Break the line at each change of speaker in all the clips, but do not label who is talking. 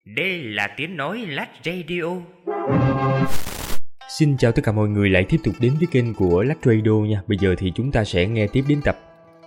Đây là tiếng nói Lách Radio.
Xin chào tất cả mọi người lại tiếp tục đến với kênh của Lách Radio nha. Bây giờ thì chúng ta sẽ nghe tiếp đến tập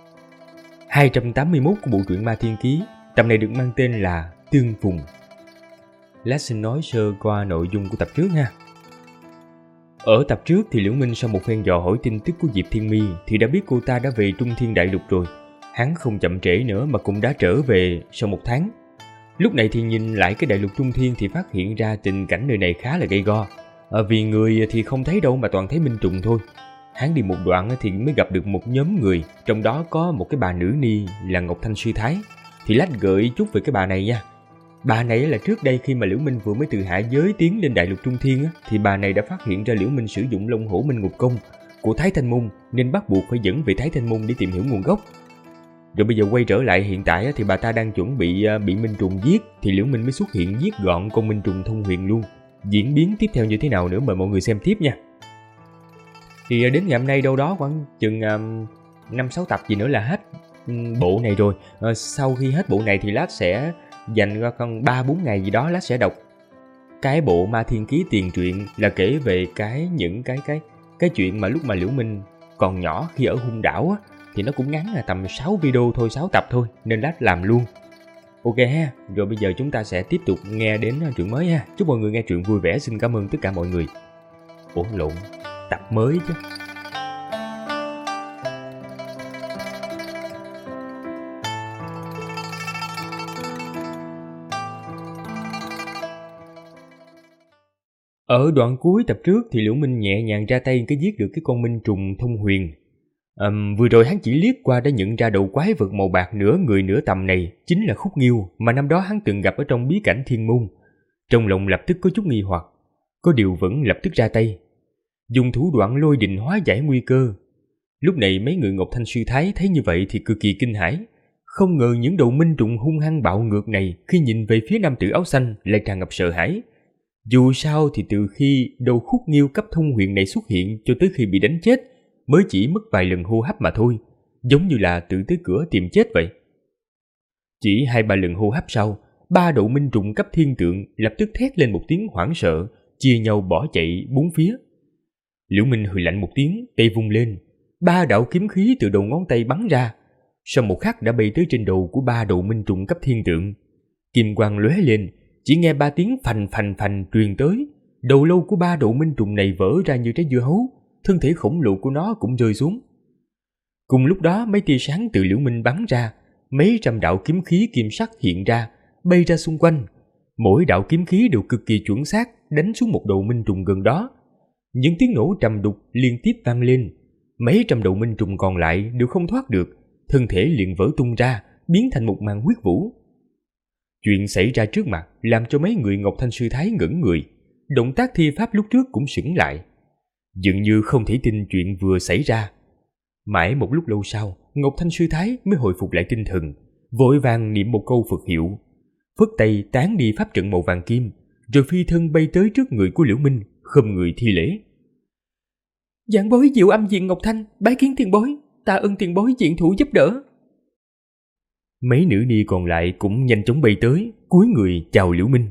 281 của bộ truyện Ma Thiên Ký. Tập này được mang tên là Tương Phùng. Lách xin nói sơ qua nội dung của tập trước ha. Ở tập trước thì Liễu Minh sau một phen dò hỏi tin tức của Diệp Thiên Mi thì đã biết cô ta đã về Trung Thiên Đại Lục rồi. Hắn không chậm trễ nữa mà cũng đã trở về sau một tháng. Lúc này thì nhìn lại cái đại lục Trung Thiên thì phát hiện ra tình cảnh nơi này khá là gay go. Vì người thì không thấy đâu mà toàn thấy minh trùng thôi. Hắn đi một đoạn thì mới gặp được một nhóm người, trong đó có một cái bà nữ ni là Ngọc Thanh Sư Thái. Thì Lách gợi chút về cái bà này nha. Bà này là trước đây khi mà Liễu Minh vừa mới từ hạ giới tiến lên đại lục Trung Thiên thì bà này đã phát hiện ra Liễu Minh sử dụng Long Hổ Minh Ngục Công của Thái Thanh Môn nên bắt buộc phải dẫn về Thái Thanh Môn để tìm hiểu nguồn gốc. Rồi bây giờ quay trở lại hiện tại thì bà ta đang chuẩn bị minh trùng giết thì Liễu Minh mới xuất hiện giết gọn con minh trùng thông huyền luôn. Diễn biến tiếp theo như thế nào nữa mời mọi người xem tiếp nha. Thì đến ngày hôm nay đâu đó khoảng chừng 5-6 tập gì nữa là hết bộ này rồi. Sau khi hết bộ này thì Lát sẽ dành ra con 3-4 ngày gì đó Lát sẽ đọc cái bộ Ma Thiên Ký tiền truyện, là kể về những cái chuyện mà lúc mà Liễu Minh còn nhỏ khi ở Hung Đảo á. Thì nó cũng ngắn là tầm 6 video thôi, 6 tập thôi nên Lát làm luôn. Ok ha, rồi bây giờ chúng ta sẽ tiếp tục nghe đến truyện mới ha. Chúc mọi người nghe truyện vui vẻ, xin cảm ơn tất cả mọi người. Ủa lộn, tập mới chứ. Ở đoạn cuối tập trước thì Liễu Minh nhẹ nhàng ra tay cái giết được cái con minh trùng thông huyền. Vừa rồi hắn chỉ liếc qua đã nhận ra đầu quái vật màu bạc nửa người nửa tầm này chính là Khúc Nghiêu mà năm đó hắn từng gặp ở trong bí cảnh Thiên Môn. Trong lòng lập tức có chút nghi hoặc, có điều vẫn lập tức ra tay, dùng thủ đoạn lôi đình hóa giải nguy cơ. Lúc này mấy người Ngọc Thanh Sư Thái thấy như vậy thì cực kỳ kinh hãi, không ngờ những đầu minh trùng hung hăng bạo ngược này khi nhìn về phía nam tử áo xanh lại tràn ngập sợ hãi. Dù sao thì từ khi đầu Khúc Nghiêu cấp thông huyền này xuất hiện cho tới khi bị đánh chết mới chỉ mất vài lần hô hấp mà thôi, giống như là tự tới cửa tìm chết vậy. Chỉ 2-3 lần hô hấp sau, 3 đầu minh trùng cấp thiên tượng lập tức thét lên một tiếng hoảng sợ, chia nhau bỏ chạy bốn phía. Liễu Minh hừ lạnh một tiếng, tay vung lên, 3 đạo kiếm khí từ đầu ngón tay bắn ra, sau một khắc đã bay tới trên đầu của 3 đầu minh trùng cấp thiên tượng. Kim quang lóe lên, chỉ nghe 3 tiếng phành phành phành truyền tới, đầu lâu của 3 đầu minh trùng này vỡ ra như trái dưa hấu, thân thể khổng lồ của nó cũng rơi xuống. Cùng lúc đó mấy tia sáng từ Liễu Minh bắn ra, mấy trăm đạo kiếm khí kim sắc hiện ra, bay ra xung quanh. Mỗi đạo kiếm khí đều cực kỳ chuẩn xác đánh xuống một đầu minh trùng gần đó. Những tiếng nổ trầm đục liên tiếp vang lên, mấy trăm đầu minh trùng còn lại đều không thoát được, thân thể liền vỡ tung ra, biến thành một màn huyết vũ. Chuyện xảy ra trước mặt làm cho mấy người Ngọc Thanh Sư Thái ngẩn người, động tác thi pháp lúc trước cũng sững lại, dường như không thể tin chuyện vừa xảy ra. Mãi một lúc lâu sau, Ngọc Thanh Sư Thái mới hồi phục lại tinh thần, vội vàng niệm một câu Phật hiệu, phất tay tán đi pháp trận màu vàng kim, rồi phi thân bay tới trước người của Liễu Minh, khom người thi lễ. Giảng bối Diệu Âm Diện Ngọc Thanh, bái kiến tiền bối, tạ ơn tiền bối diện thủ giúp đỡ. Mấy nữ ni còn lại cũng nhanh chóng bay tới, cúi người chào Liễu Minh.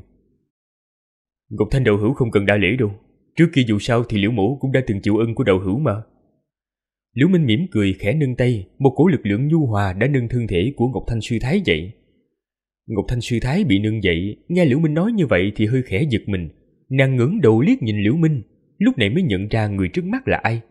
Ngọc Thanh đạo hữu không cần đa lễ đâu, trước kia dù sao thì Liễu mỗ cũng đã từng chịu ân của đạo hữu mà. Liễu Minh mỉm cười khẽ nâng tay, một cổ lực lượng nhu hòa đã nâng thân thể của Ngọc Thanh Sư Thái dậy. Ngọc Thanh Sư Thái bị nâng dậy, nghe Liễu Minh nói như vậy thì hơi khẽ giật mình, nàng ngẩng đầu liếc nhìn Liễu Minh, lúc này mới nhận ra người trước mắt là ai.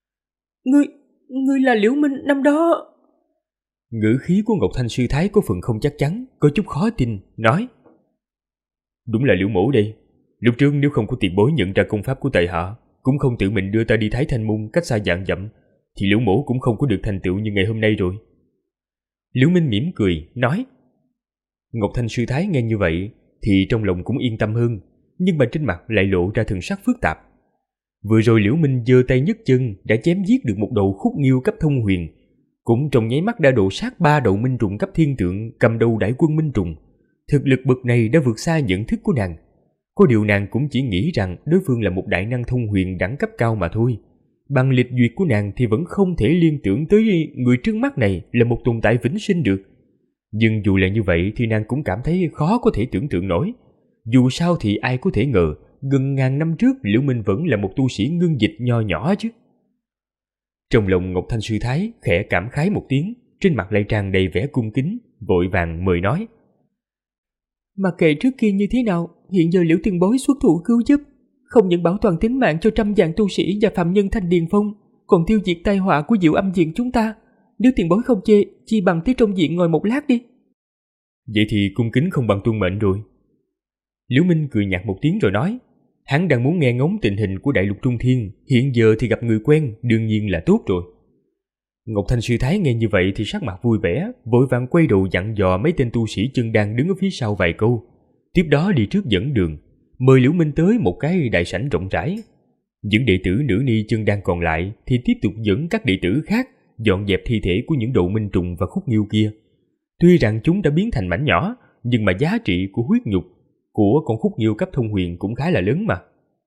Ngươi là Liễu Minh năm đó. Ngữ khí của Ngọc Thanh Sư Thái có phần không chắc chắn, có chút khó tin, nói: Đúng là Liễu mỗ đây. Lúc trước nếu không có tiền bối nhận ra công pháp của tại hạ, cũng không tự mình đưa ta đi Thái Thanh Môn cách xa vạn dặm, thì Liễu mỗ cũng không có được thành tựu như ngày hôm nay rồi. Liễu Minh mỉm cười, nói. Ngọc Thanh Sư Thái nghe như vậy thì trong lòng cũng yên tâm hơn, nhưng mà trên mặt lại lộ ra thần sắc phức tạp. Vừa rồi Liễu Minh giơ tay nhấc chân đã chém giết được một đầu Khúc Nghiêu cấp thông huyền, cũng trong nháy mắt đã độ sát 3 đầu minh trùng cấp thiên tượng cầm đầu đại quân minh trùng. Thực lực bậc này đã vượt xa nhận thức của nàng. Có điều nàng cũng chỉ nghĩ rằng đối phương là một đại năng thông huyền đẳng cấp cao mà thôi. Bằng lịch duyệt của nàng thì vẫn không thể liên tưởng tới người trước mắt này là một tồn tại vĩnh sinh được. Nhưng dù là như vậy thì nàng cũng cảm thấy khó có thể tưởng tượng nổi. Dù sao thì ai có thể ngờ, gần ngàn năm trước Liễu Minh vẫn là một tu sĩ ngưng dịch nho nhỏ chứ. Trong lòng Ngọc Thanh Sư Thái khẽ cảm khái một tiếng, trên mặt lại tràn đầy vẻ cung kính, vội vàng mời nói. Mặc kệ trước kia như thế nào, hiện giờ Liễu tiền bối xuất thủ cứu giúp, không những bảo toàn tính mạng cho trăm vạn tu sĩ và phạm nhân Thanh Điền Phong, còn tiêu diệt tai họa của Diệu Âm Viện chúng ta. Nếu tiền bối không chê, chi bằng tới trong viện ngồi một lát đi. Vậy thì cung kính không bằng tuân mệnh rồi. Liễu Minh cười nhạt một tiếng rồi nói, hắn đang muốn nghe ngóng tình hình của đại lục Trung Thiên, hiện giờ thì gặp người quen, đương nhiên là tốt rồi. Ngọc Thanh Sư Thái nghe như vậy thì sắc mặt vui vẻ, vội vàng quay đầu dặn dò mấy tên tu sĩ chân đang đứng ở phía sau vài câu, tiếp đó đi trước dẫn đường, mời Liễu Minh tới một cái đại sảnh rộng rãi. Những đệ tử nữ ni chân đang còn lại thì tiếp tục dẫn các đệ tử khác dọn dẹp thi thể của những độ minh trùng và khúc nghiêu kia. Tuy rằng chúng đã biến thành mảnh nhỏ, nhưng mà giá trị của huyết nhục của con khúc nghiêu cấp thông huyền cũng khá là lớn mà.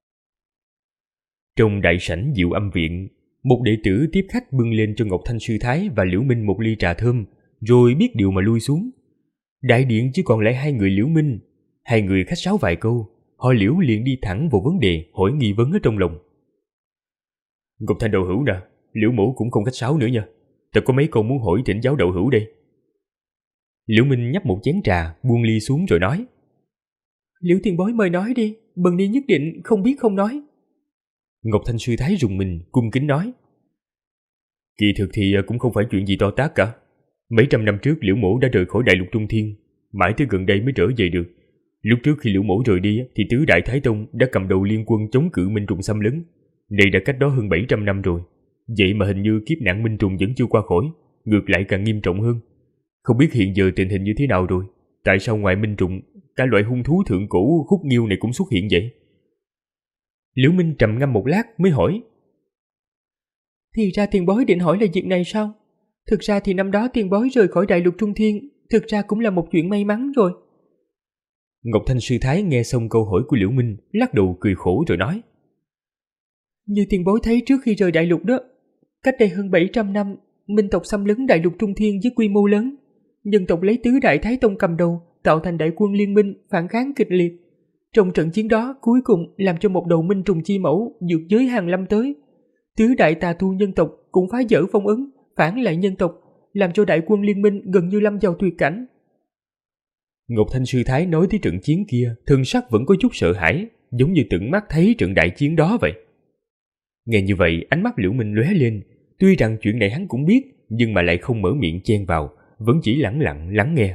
Trong đại sảnh Diệu Âm Viện, một đệ tử tiếp khách bưng lên cho Ngọc Thanh Sư Thái và Liễu Minh một ly trà thơm, rồi biết điều mà lui xuống. Đại điện chỉ còn lại hai người Liễu Minh. Hai người khách sáo vài câu, họ Liễu liền đi thẳng vào vấn đề, hỏi nghi vấn ở trong lòng. Ngọc Thanh đạo hữu nè, Liễu mỗ cũng không khách sáo nữa nha, ta có mấy câu muốn hỏi thỉnh giáo đạo hữu đây. Liễu Minh nhấp một chén trà, buông ly xuống rồi nói. Liễu tiền bối mời nói đi, bần ni nhất định không biết không nói. Ngọc Thanh Sư Thái rùng mình, cung kính nói. Kỳ thực thì cũng không phải chuyện gì to tát cả. Mấy trăm năm trước Liễu mỗ đã rời khỏi đại lục Trung Thiên, mãi tới gần đây mới trở về được. Lúc trước khi Liễu mỗ rời đi thì tứ đại Thái Tông đã cầm đầu liên quân chống cự minh trùng xâm lấn. Đây đã cách đó hơn 700 năm rồi. Vậy mà hình như kiếp nạn minh trùng vẫn chưa qua khỏi, ngược lại càng nghiêm trọng hơn. Không biết hiện giờ tình hình như thế nào rồi? Tại sao ngoài minh trùng, cả loại hung thú thượng cổ khúc nghiêu này cũng xuất hiện vậy? Liễu Minh trầm ngâm một lát mới hỏi. Thì ra tiền bối định hỏi là việc này sao? Thực ra thì năm đó tiền bối rời khỏi đại lục Trung Thiên, thực ra cũng là một chuyện may mắn rồi. Ngọc Thanh Sư Thái nghe xong câu hỏi của Liễu Minh, lắc đầu cười khổ rồi nói. Như tiền bối thấy trước khi rời đại lục đó, cách đây hơn 700 năm, minh tộc xâm lấn đại lục Trung Thiên với quy mô lớn. Nhân tộc lấy tứ đại Thái Tông cầm đầu, tạo thành đại quân liên minh phản kháng kịch liệt. Trong trận chiến đó cuối cùng làm cho một đầu minh trùng chi mẫu vượt giới hàng lâm tới. Tứ đại tà tu nhân tộc cũng phá vỡ phong ấn, phản lại nhân tộc, làm cho đại quân liên minh gần như lâm vào tuyệt cảnh. Ngọc Thanh Sư Thái nói tới trận chiến kia, thân sắc vẫn có chút sợ hãi, giống như tận mắt thấy trận đại chiến đó vậy. Nghe như vậy, ánh mắt Liễu Minh lóe lên, tuy rằng chuyện này hắn cũng biết, nhưng mà lại không mở miệng chen vào, vẫn chỉ lẳng lặng lắng nghe.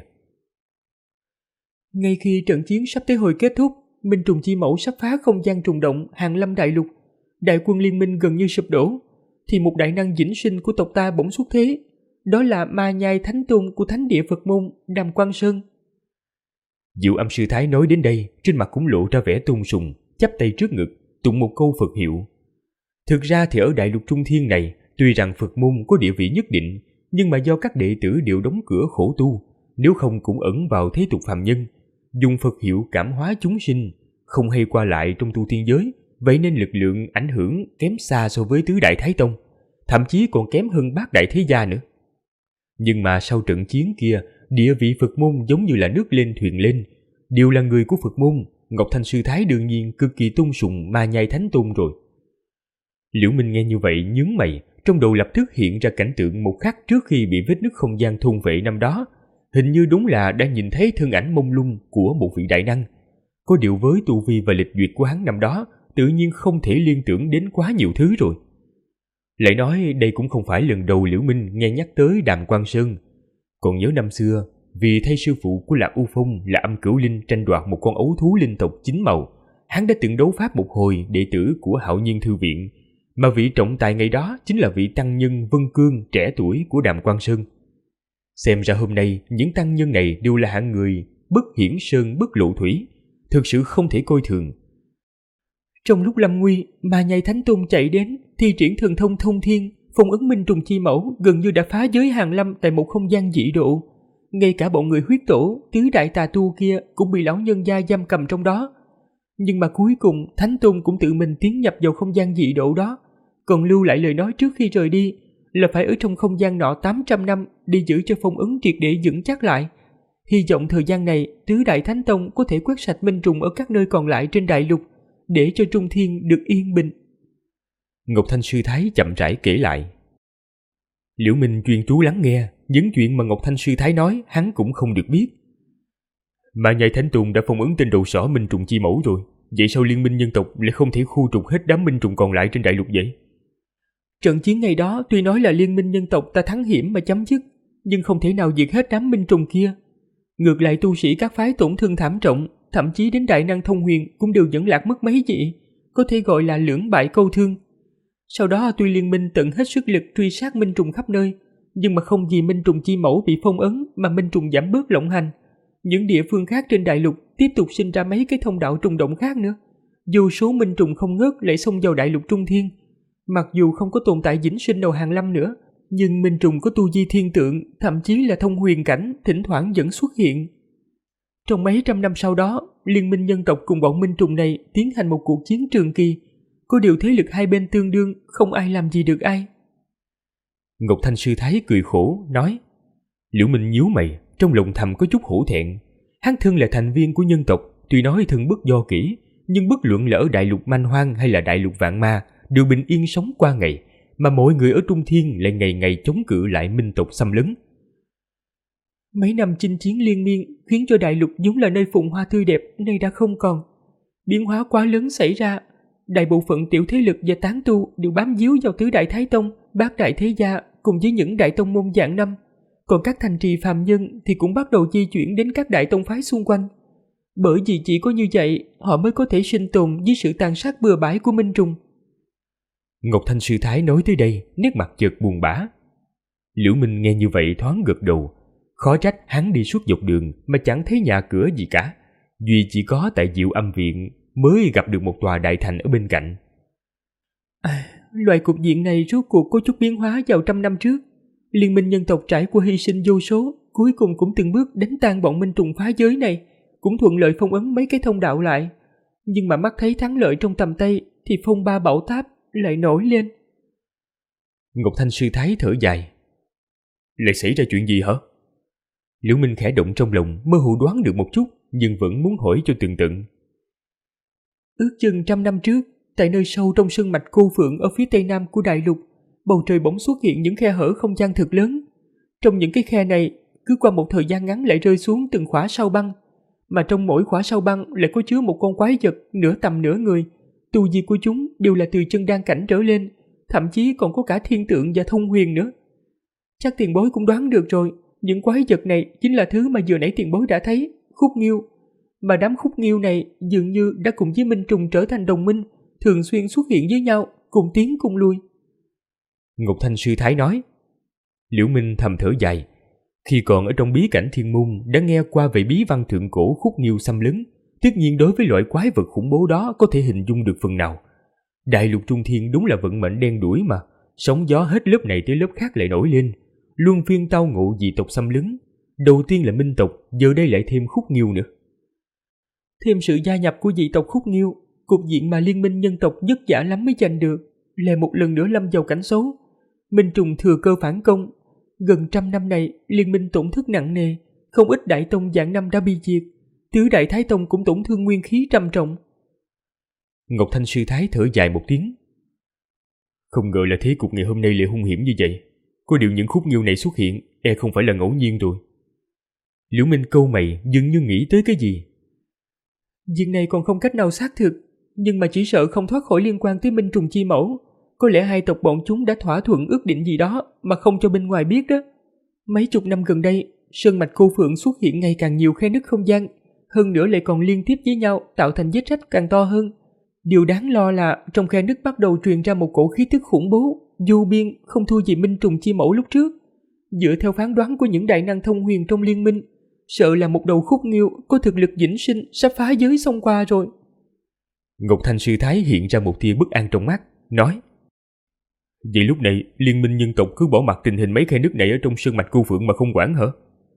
Ngay khi trận chiến sắp tới hồi kết thúc, minh trùng chi mẫu sắp phá không gian trùng động hàng lâm đại lục, đại quân liên minh gần như sụp đổ, thì một đại năng vĩnh sinh của tộc ta bỗng xuất thế, đó là Ma Nhai Thánh Tôn của Thánh Địa Phật Môn Đàm Quang Sơn. Diệu Âm Sư Thái nói đến đây, trên mặt cũng lộ ra vẻ tôn sùng, chắp tay trước ngực, tụng một câu Phật hiệu. Thực ra thì ở đại lục Trung Thiên này, tuy rằng Phật môn có địa vị nhất định, nhưng mà do các đệ tử đều đóng cửa khổ tu, nếu không cũng ẩn vào thế tục phàm nhân, dùng Phật hiệu cảm hóa chúng sinh, không hay qua lại trong tu tiên giới, vậy nên lực lượng ảnh hưởng kém xa so với tứ đại Thái Tông, thậm chí còn kém hơn bát đại thế gia nữa. Nhưng mà sau trận chiến kia, địa vị Phật môn giống như là nước lên thuyền lên, đều là người của Phật môn, Ngọc Thanh Sư Thái đương nhiên cực kỳ tôn sùng Ma Nhai Thánh Tôn rồi. Liễu Minh nghe như vậy nhướng mày, trong đầu lập tức hiện ra cảnh tượng một khắc trước khi bị vết nứt không gian thôn vệ năm đó, hình như đúng là đã nhìn thấy thân ảnh mông lung của một vị đại năng. Có điều với tu vi và lịch duyệt của hắn năm đó, tự nhiên không thể liên tưởng đến quá nhiều thứ rồi. Lại nói đây cũng không phải lần đầu Liễu Minh nghe nhắc tới Đàm Quang Sơn. Còn nhớ năm xưa, vì thay sư phụ của Lạc U Phong là Âm Cửu Linh tranh đoạt một con ấu thú linh tộc chính màu, hắn đã từng đấu pháp một hồi đệ tử của Hạo Nhiên Thư Viện, mà vị trọng tài ngày đó chính là vị tăng nhân Vân Cương trẻ tuổi của Đàm Quang Sơn. Xem ra hôm nay những tăng nhân này đều là hạng người bất hiển sơn bất lộ thủy, thực sự không thể coi thường. Trong lúc lâm nguy, Ma Nhai Thánh Tôn chạy đến, thi triển thần thông thông thiên, phong ấn minh trùng chi mẫu gần như đã phá giới hàng lâm tại một không gian dị độ. Ngay cả bọn người huyết tổ, tứ đại tà tu kia cũng bị lão nhân gia giam cầm trong đó. Nhưng mà cuối cùng Thánh Tôn cũng tự mình tiến nhập vào không gian dị độ đó, còn lưu lại lời nói trước khi rời đi là phải ở trong không gian nọ 800 năm đi giữ cho phong ấn triệt để vững chắc lại.
Hy vọng thời gian này Tứ Đại Thánh Tông có thể quét sạch minh trùng ở các nơi còn lại trên đại lục, để cho Trung Thiên được yên bình.
Ngọc Thanh Sư Thái chậm rãi kể lại. Liễu Minh chuyên chú lắng nghe, những chuyện mà Ngọc Thanh Sư Thái nói hắn cũng không được biết. Mà Nhai Thánh Tùng đã phong ấn tên đầu sỏ minh trùng chi mẫu rồi, vậy sao liên minh nhân tộc lại không thể khu trục hết đám minh trùng còn lại trên đại lục vậy?
Trận chiến ngày đó tuy nói là liên minh nhân tộc ta thắng hiểm mà chấm dứt, nhưng không thể nào diệt hết đám minh trùng kia. Ngược lại tu sĩ các phái tổn thương thảm trọng, thậm chí đến đại năng thông huyền cũng đều dẫn lạc mất mấy vị, có thể gọi là lưỡng bại câu thương. Sau đó tuy liên minh tận hết sức lực truy sát minh trùng khắp nơi, nhưng mà không vì minh trùng chi mẫu bị phong ấn mà minh trùng giảm bớt lộng hành. Những địa phương khác trên đại lục tiếp tục sinh ra mấy cái thông đạo trùng động khác nữa. Vô số minh trùng không ngớt lại xông vào đại lục Trung Thiên. Mặc dù không có tồn tại vĩnh sinh đầu hàng lâm nữa, nhưng minh trùng có tu vi thiên tượng, thậm chí là thông huyền cảnh, thỉnh thoảng vẫn xuất hiện. Trong mấy trăm năm sau đó, liên minh nhân tộc cùng bọn minh trùng này tiến hành một cuộc chiến trường kỳ. Có điều thế lực hai bên tương đương, không ai làm gì được ai.
Ngọc Thanh Sư Thái cười khổ, nói. Liễu Minh nhíu mày, trong lòng thầm có chút hổ thẹn. Hắn thân là thành viên của nhân tộc, tuy nói thân bất do kỹ, nhưng bất luận là ở đại lục manh hoang hay là đại lục vạn ma, đều bình yên sống qua ngày, mà mọi người ở Trung Thiên lại ngày ngày chống cự lại minh tộc xâm lấn.
Mấy năm chinh chiến liên miên khiến cho đại lục vốn là nơi phồn hoa tươi đẹp nay đã không còn. Biến hóa quá lớn xảy ra, đại bộ phận tiểu thế lực và tán tu đều bám víu vào Tứ Đại Thái Tông, Bát Đại Thế Gia cùng với những đại tông môn vạn năm. Còn các thành trì phàm nhân thì cũng bắt đầu di chuyển đến các đại tông phái xung quanh. Bởi vì chỉ có như vậy, họ mới có thể sinh tồn với sự tàn sát bừa bãi của minh trùng.
Ngọc Thanh Sư Thái nói tới đây, nét mặt chợt buồn bã. Liễu Minh nghe như vậy thoáng gật đầu. Khó trách hắn đi suốt dọc đường mà chẳng thấy nhà cửa gì cả. Duy chỉ có tại Diệu Âm Viện mới gặp được một tòa đại thành ở bên cạnh.
Loại cục diện này rốt cuộc có chút biến hóa vào trăm năm trước. Liên minh nhân tộc trải qua hy sinh vô số, cuối cùng cũng từng bước đánh tan bọn minh trùng phá giới này, cũng thuận lợi phong ấn mấy cái thông đạo lại. Nhưng mà mắt thấy thắng lợi trong tầm tay thì phong ba bão táp lại nổi lên.
Ngọc Thanh Sư Thái thở dài. Lại xảy ra chuyện gì hả? Liễu Minh khẽ động trong lòng, mơ hồ đoán được một chút, nhưng vẫn muốn hỏi cho tường tận.
Ước chừng trăm năm trước, tại nơi sâu trong sơn mạch Cô Phượng ở phía tây nam của đại lục, bầu trời bỗng xuất hiện những khe hở không gian thực lớn. Trong những cái khe này, cứ qua một thời gian ngắn lại rơi xuống từng khỏa sao băng, mà trong mỗi khỏa sao băng lại có chứa một con quái vật nửa tầm nửa người. Tu vi của chúng đều là từ chân đan cảnh trở lên, thậm chí còn có cả thiên tượng và thông huyền nữa. Chắc tiền bối cũng đoán được rồi, những quái vật này chính là thứ mà vừa nãy tiền bối đã thấy, khúc nghiêu. Mà đám khúc nghiêu này dường như đã cùng với minh trùng trở thành đồng minh, thường xuyên xuất hiện với nhau, cùng tiến cùng lui.
Ngọc Thanh Sư Thái nói. Liễu Minh thầm thở dài. Khi còn ở trong bí cảnh thiên môn đã nghe qua về bí văn thượng cổ khúc nghiêu xâm lấn, tất nhiên đối với loại quái vật khủng bố đó có thể hình dung được phần nào. Đại lục Trung Thiên đúng là vận mệnh đen đủi mà, sóng gió hết lớp này tới lớp khác lại nổi lên, luân phiên tao ngộ dị tộc xâm lấn. Đầu tiên là minh tộc, giờ đây lại thêm khúc nghiêu nữa.
Thêm sự gia nhập của dị tộc khúc nghiêu, cục diện mà liên minh nhân tộc vất vả lắm mới giành được, lại một lần nữa lâm vào cảnh xấu. Minh trùng thừa cơ phản công. Gần trăm năm này, liên minh tổn thất nặng nề, không ít đại tông vạn năm đã bị diệt. Tứ Đại Thái Tông cũng tổn thương nguyên khí trầm trọng.
Ngọc Thanh Sư Thái thở dài một tiếng. Không ngờ là thế cục ngày hôm nay lại hung hiểm như vậy. Có điều những khúc nghiêu này xuất hiện, không phải là ngẫu nhiên rồi. Liễu Minh câu mày, dường như nghĩ tới cái gì.
Việc này còn không cách nào xác thực, nhưng mà chỉ sợ không thoát khỏi liên quan tới minh trùng chi mẫu. Có lẽ hai tộc bọn chúng đã thỏa thuận ước định gì đó mà không cho bên ngoài biết đó. Mấy chục năm gần đây, sơn mạch Cô Phượng xuất hiện ngày càng nhiều khe nứt không gian, hơn nữa lại còn liên tiếp với nhau tạo thành vết rách càng to hơn. Điều đáng lo là trong khe nứt bắt đầu truyền ra một cổ khí tức khủng bố, vô biên, không thua gì minh trùng chi mẫu lúc trước. Dựa theo phán đoán của những đại năng thông huyền trong liên minh, sợ là một đầu khúc nghiêu có thực lực vĩnh sinh sắp phá giới xông qua rồi.
Ngọc Thanh Sư Thái hiện ra một tia bất an trong mắt, nói. Vậy lúc này liên minh nhân tộc cứ bỏ mặc tình hình mấy khe nứt này ở trong sơn mạch Cô Phượng mà không quản hả?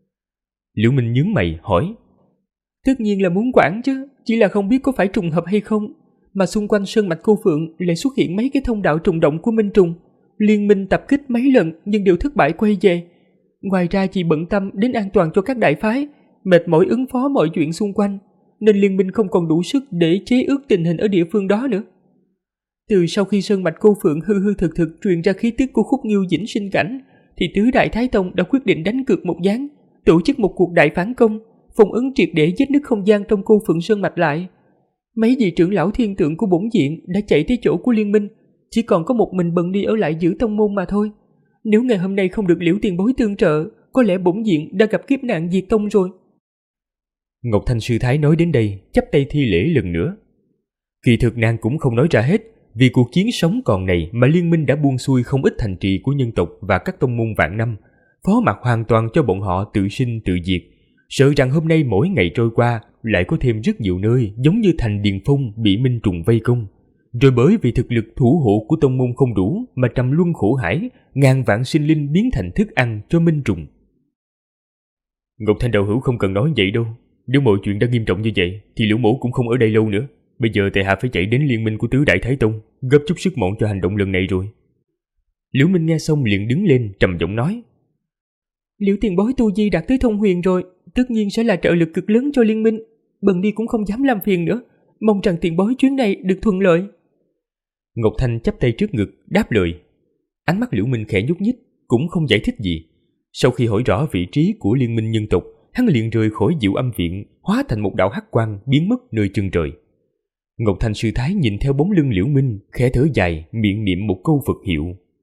Liễu Minh nhướng mày hỏi.
Tất nhiên là muốn quản chứ, chỉ là không biết có phải trùng hợp hay không, mà xung quanh sơn mạch Cô Phượng lại xuất hiện mấy cái thông đạo trùng động của minh trùng. Liên minh tập kích mấy lần nhưng đều thất bại quay về. Ngoài ra chỉ bận tâm đến an toàn cho các đại phái, mệt mỏi ứng phó mọi chuyện xung quanh, nên liên minh không còn đủ sức để chế ước tình hình ở địa phương đó nữa. Từ sau khi sơn mạch cô Phượng hư hư thực thực truyền ra khí tức của Khúc Nghiêu Vĩnh Sinh Cảnh, thì tứ đại Thái Tông đã quyết định đánh cược một ván, tổ chức một cuộc đại phản công, phong ấn triệt để vết nứt không gian trong cô Phượng sơn mạch lại. Mấy vị trưởng lão thiên tượng của bổn viện đã chạy tới chỗ của liên minh, chỉ còn có một mình Bần Đi ở lại giữ tông môn mà thôi. Nếu ngày hôm nay không được Liễu tiền bối tương trợ, có lẽ bổn viện đã gặp kiếp nạn diệt tông rồi.
Ngọc Thanh sư thái nói đến đây, chắp tay thi lễ lần nữa. Kỳ thực nàng cũng không nói ra hết, vì cuộc chiến sống còn này mà liên minh đã buông xuôi không ít thành trì của nhân tộc và các tông môn vạn năm, phó mặc hoàn toàn cho bọn họ tự sinh tự diệt. Sợ rằng hôm nay mỗi ngày trôi qua lại có thêm rất nhiều nơi giống như thành Điền Phong bị minh trùng vây công, rồi bởi vì thực lực thủ hộ của tông môn không đủ mà trầm luân khổ hải, ngàn vạn sinh linh biến thành thức ăn cho minh trùng. Ngọc Thanh đạo hữu không cần nói vậy đâu. Nếu mọi chuyện đã nghiêm trọng như vậy thì Liễu mẫu cũng không ở đây lâu nữa. Bây giờ tại hạ phải chạy đến liên minh của tứ đại Thái Tông, gấp chút sức mọn cho hành động lần này rồi.
Liễu Minh nghe xong liền đứng lên trầm giọng nói: Liễu tiền bối tu vi đạt tới thông huyền rồi, tất nhiên sẽ là trợ lực cực lớn cho liên minh. Bần Đi cũng không dám làm phiền nữa, mong rằng tiền bối chuyến này được thuận lợi.
Ngọc Thanh chắp tay trước ngực đáp lời. Ánh mắt Liễu Minh khẽ nhúc nhích, cũng không giải thích gì. Sau khi hỏi rõ vị trí của liên minh nhân tộc, hắn liền rời khỏi Diệu Âm viện, hóa thành một đạo hắc quang biến mất nơi chân trời. Ngọc Thanh sư thái nhìn theo bóng lưng Liễu Minh, khẽ thở dài, miệng niệm một câu Phật hiệu.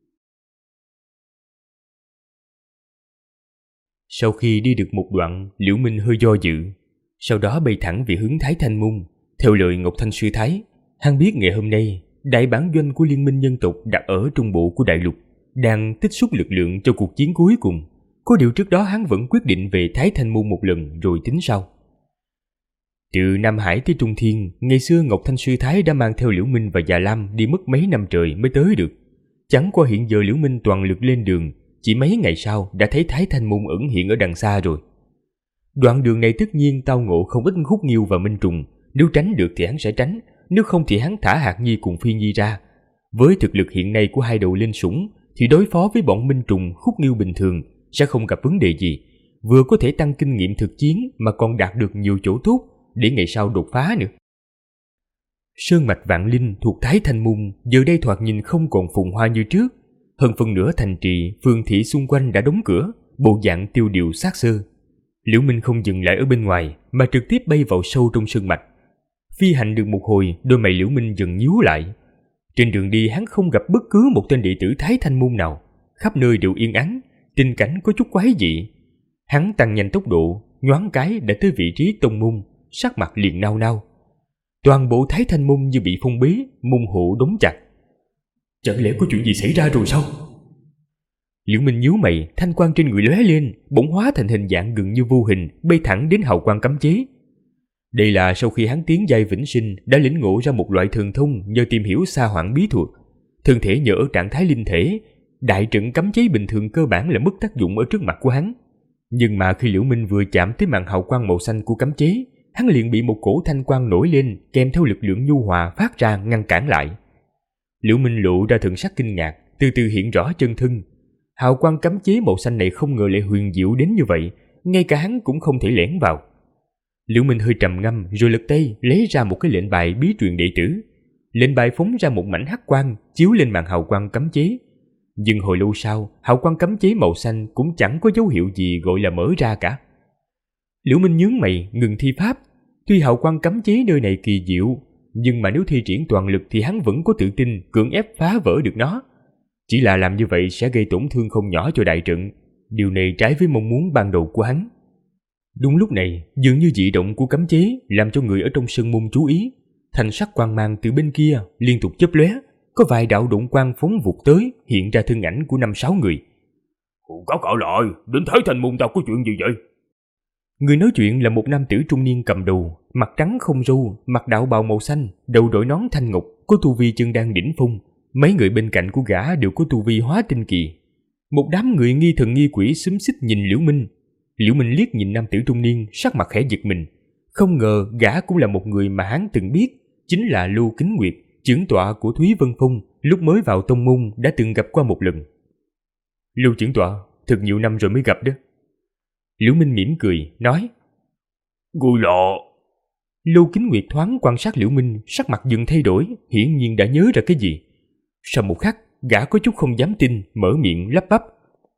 Sau khi đi được một đoạn, Liễu Minh hơi do dự, sau đó bay thẳng về hướng Thái Thanh Môn. Theo lời Ngọc Thanh sư thái, hắn biết ngày hôm nay đại bản doanh của liên minh nhân tộc đặt ở trung bộ của đại lục, đang tích xúc lực lượng cho cuộc chiến cuối cùng. Có điều trước đó hắn vẫn quyết định về Thái Thanh Môn một lần rồi tính sau. Từ Nam Hải tới Trung Thiên, ngày xưa Ngọc Thanh sư thái đã mang theo Liễu Minh và Già Lam đi mất mấy năm trời mới tới được. Chẳng qua hiện giờ Liễu Minh toàn lực lên đường, chỉ mấy ngày sau đã thấy Thái Thanh Môn ẩn hiện ở đằng xa rồi. Đoạn đường này tất nhiên tao ngộ không ít Khúc Nghiêu và Minh Trùng, nếu tránh được thì hắn sẽ tránh, nếu không thì hắn thả Hạc Nhi cùng Phi Nhi ra. Với thực lực hiện nay của hai đầu linh sủng thì đối phó với bọn Minh Trùng, Khúc Nghiêu bình thường sẽ không gặp vấn đề gì, vừa có thể tăng kinh nghiệm thực chiến mà còn đạt được nhiều chỗ tốt để ngày sau đột phá nữa. Sơn mạch Vạn Linh thuộc Thái Thanh Môn giờ đây thoạt nhìn không còn phồn hoa như trước. Hơn phần nửa thành trì, phường thị xung quanh đã đóng cửa, bộ dạng tiêu điều xác xơ. Liễu Minh không dừng lại ở bên ngoài mà trực tiếp bay vào sâu trong sơn mạch. Phi hành được một hồi, đôi mày Liễu Minh dần nhíu lại. Trên đường đi hắn không gặp bất cứ một tên đệ tử Thái Thanh Môn nào, khắp nơi đều yên ắng, tình cảnh có chút quái dị. Hắn tăng nhanh tốc độ, nhoáng cái đã tới vị trí tông môn, sắc mặt liền nao nao. Toàn bộ Thái Thanh Môn như bị phong bế, môn hộ đóng chặt. Chẳng lẽ có chuyện gì xảy ra rồi sao? Liễu Minh nhíu mày, thanh quang trên người lóe lên, bỗng hóa thành hình dạng gần như vô hình, bay thẳng đến hào quang cấm chế. Đây là sau khi hắn tiến giai vĩnh sinh đã lĩnh ngộ ra một loại thần thông nhờ tìm hiểu Sa Hoảng bí thuật. Thân thể nhờ ở trạng thái linh thể, đại trận cấm chế bình thường cơ bản là mất tác dụng ở trước mặt của hắn. Nhưng mà khi Liễu Minh vừa chạm tới màn hào quang màu xanh của cấm chế, hắn liền bị một cổ thanh quang nổi lên kèm theo lực lượng nhu hòa phát ra ngăn cản lại. Liễu Minh lộ ra thần sắc kinh ngạc, từ từ hiện rõ chân thân. Hào quang cấm chế màu xanh này không ngờ lại huyền diệu đến như vậy, ngay cả hắn cũng không thể lẻn vào. Liễu Minh hơi trầm ngâm rồi lật tay lấy ra một cái lệnh bài bí truyền đệ tử. Lệnh bài phóng ra một mảnh hắc quang chiếu lên màn hào quang cấm chế. Nhưng hồi lâu sau, hào quang cấm chế màu xanh cũng chẳng có dấu hiệu gì gọi là mở ra cả. Liễu Minh nhướng mày ngừng thi pháp. Tuy hào quang cấm chế nơi này kỳ diệu, nhưng mà nếu thi triển toàn lực thì hắn vẫn có tự tin cưỡng ép phá vỡ được nó. Chỉ là làm như vậy sẽ gây tổn thương không nhỏ cho đại trận. Điều này trái với mong muốn ban đầu của hắn. Đúng lúc này, dường như dị động của cấm chế làm cho người ở trong sân môn chú ý. Thanh sắc quang mang từ bên kia liên tục chớp lóe, có vài đạo độn quang phóng vụt tới, hiện ra thân ảnh của 5-6 người.
Cáo cạo lại, đến Thái Thanh Môn ta có chuyện gì vậy?
Người nói chuyện là một nam tử trung niên cầm đầu, mặt trắng không râu, mặc đạo bào màu xanh, đầu đội nón thanh ngọc, có tu vi chân đan đỉnh phong. Mấy người bên cạnh của gã đều có tu vi hóa tinh kỳ. Một đám người nghi thần nghi quỷ xúm xít nhìn Liễu Minh. Liễu Minh liếc nhìn nam tử trung niên, sắc mặt khẽ giật mình. Không ngờ gã cũng là một người mà hắn từng biết, chính là Lưu Kính Nguyệt, trưởng tọa của Thúy Vân Phong, lúc mới vào tông môn đã từng gặp qua một lần. Lưu trưởng tọa, thật nhiều năm rồi mới gặp đó. Liễu Minh mỉm cười, nói,
Người lọ.
Lưu Kính Nguyệt thoáng quan sát Liễu Minh, sắc mặt dần thay đổi, hiển nhiên đã nhớ ra cái gì. Sau một khắc, gã có chút không dám tin, mở miệng lắp bắp.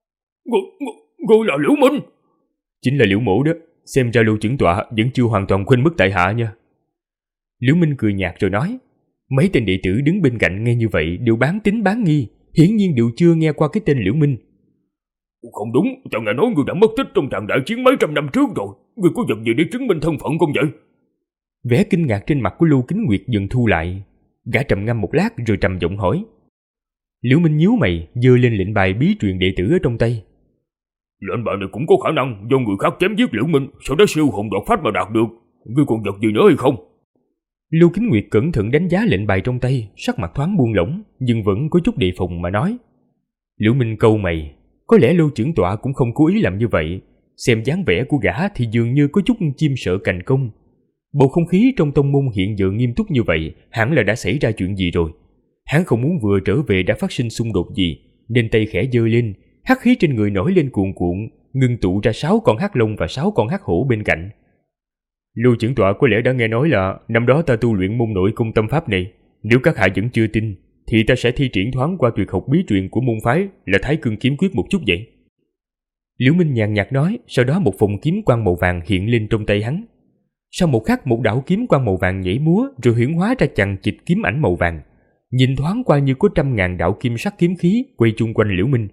Người là Liễu Minh.
Chính là Liễu mổ đó, xem ra Lưu trưởng tọa vẫn chưa hoàn toàn quên mất tại hạ nha. Liễu Minh cười nhạt rồi nói. Mấy tên đệ tử đứng bên cạnh nghe như vậy đều bán tín bán nghi, hiển nhiên đều chưa nghe qua cái tên Liễu Minh.
Không đúng, ta nghe nói người đã mất tích trong trận đại chiến mấy trăm năm trước rồi. Người có vật gì để chứng minh thân phận không vậy?
Vẻ kinh ngạc trên mặt của Lưu Kính Nguyệt dần thu lại. Gã trầm ngâm một lát rồi trầm giọng hỏi. Liễu Minh nhíu mày, giơ lên lệnh bài bí truyền đệ tử ở trong tay.
Lệnh bài này cũng có khả năng do người khác chém giết Liễu Minh, sau đó siêu hồn đột phách mà đạt được. Ngươi còn vật gì nữa hay không?
Lưu Kính Nguyệt cẩn thận đánh giá lệnh bài trong tay, sắc mặt thoáng buông lỏng, nhưng vẫn có chút đề phòng mà nói. Liễu Minh cau mày, có lẽ Lưu trưởng tọa cũng không cố ý làm như vậy. Xem dáng vẻ của gã thì dường như có chút chim sợ cành công. Bầu không khí trong tông môn hiện giờ nghiêm túc như vậy, hẳn là đã xảy ra chuyện gì rồi. Hắn không muốn vừa trở về đã phát sinh xung đột gì, nên tay khẽ giơ lên, hắc khí trên người nổi lên cuồn cuộn, ngưng tụ ra 6 con hắc long và 6 con hắc hổ bên cạnh. Lưu trưởng tọa có lẽ đã nghe nói là năm đó ta tu luyện môn nội công tâm pháp này. Nếu các hạ vẫn chưa tin, thì ta sẽ thi triển thoáng qua tuyệt học bí truyền của môn phái là Thái Cương kiếm quyết một chút vậy. Liễu Minh nhàn nhạt nói, sau đó một vòng kiếm quang màu vàng hiện lên trong tay hắn. Sau một khắc, một đạo kiếm quang màu vàng nhảy múa rồi huyễn hóa ra chằng chịt kiếm ảnh màu vàng. Nhìn thoáng qua như có 100.000 đạo kim sắc kiếm khí quay chung quanh Liễu Minh.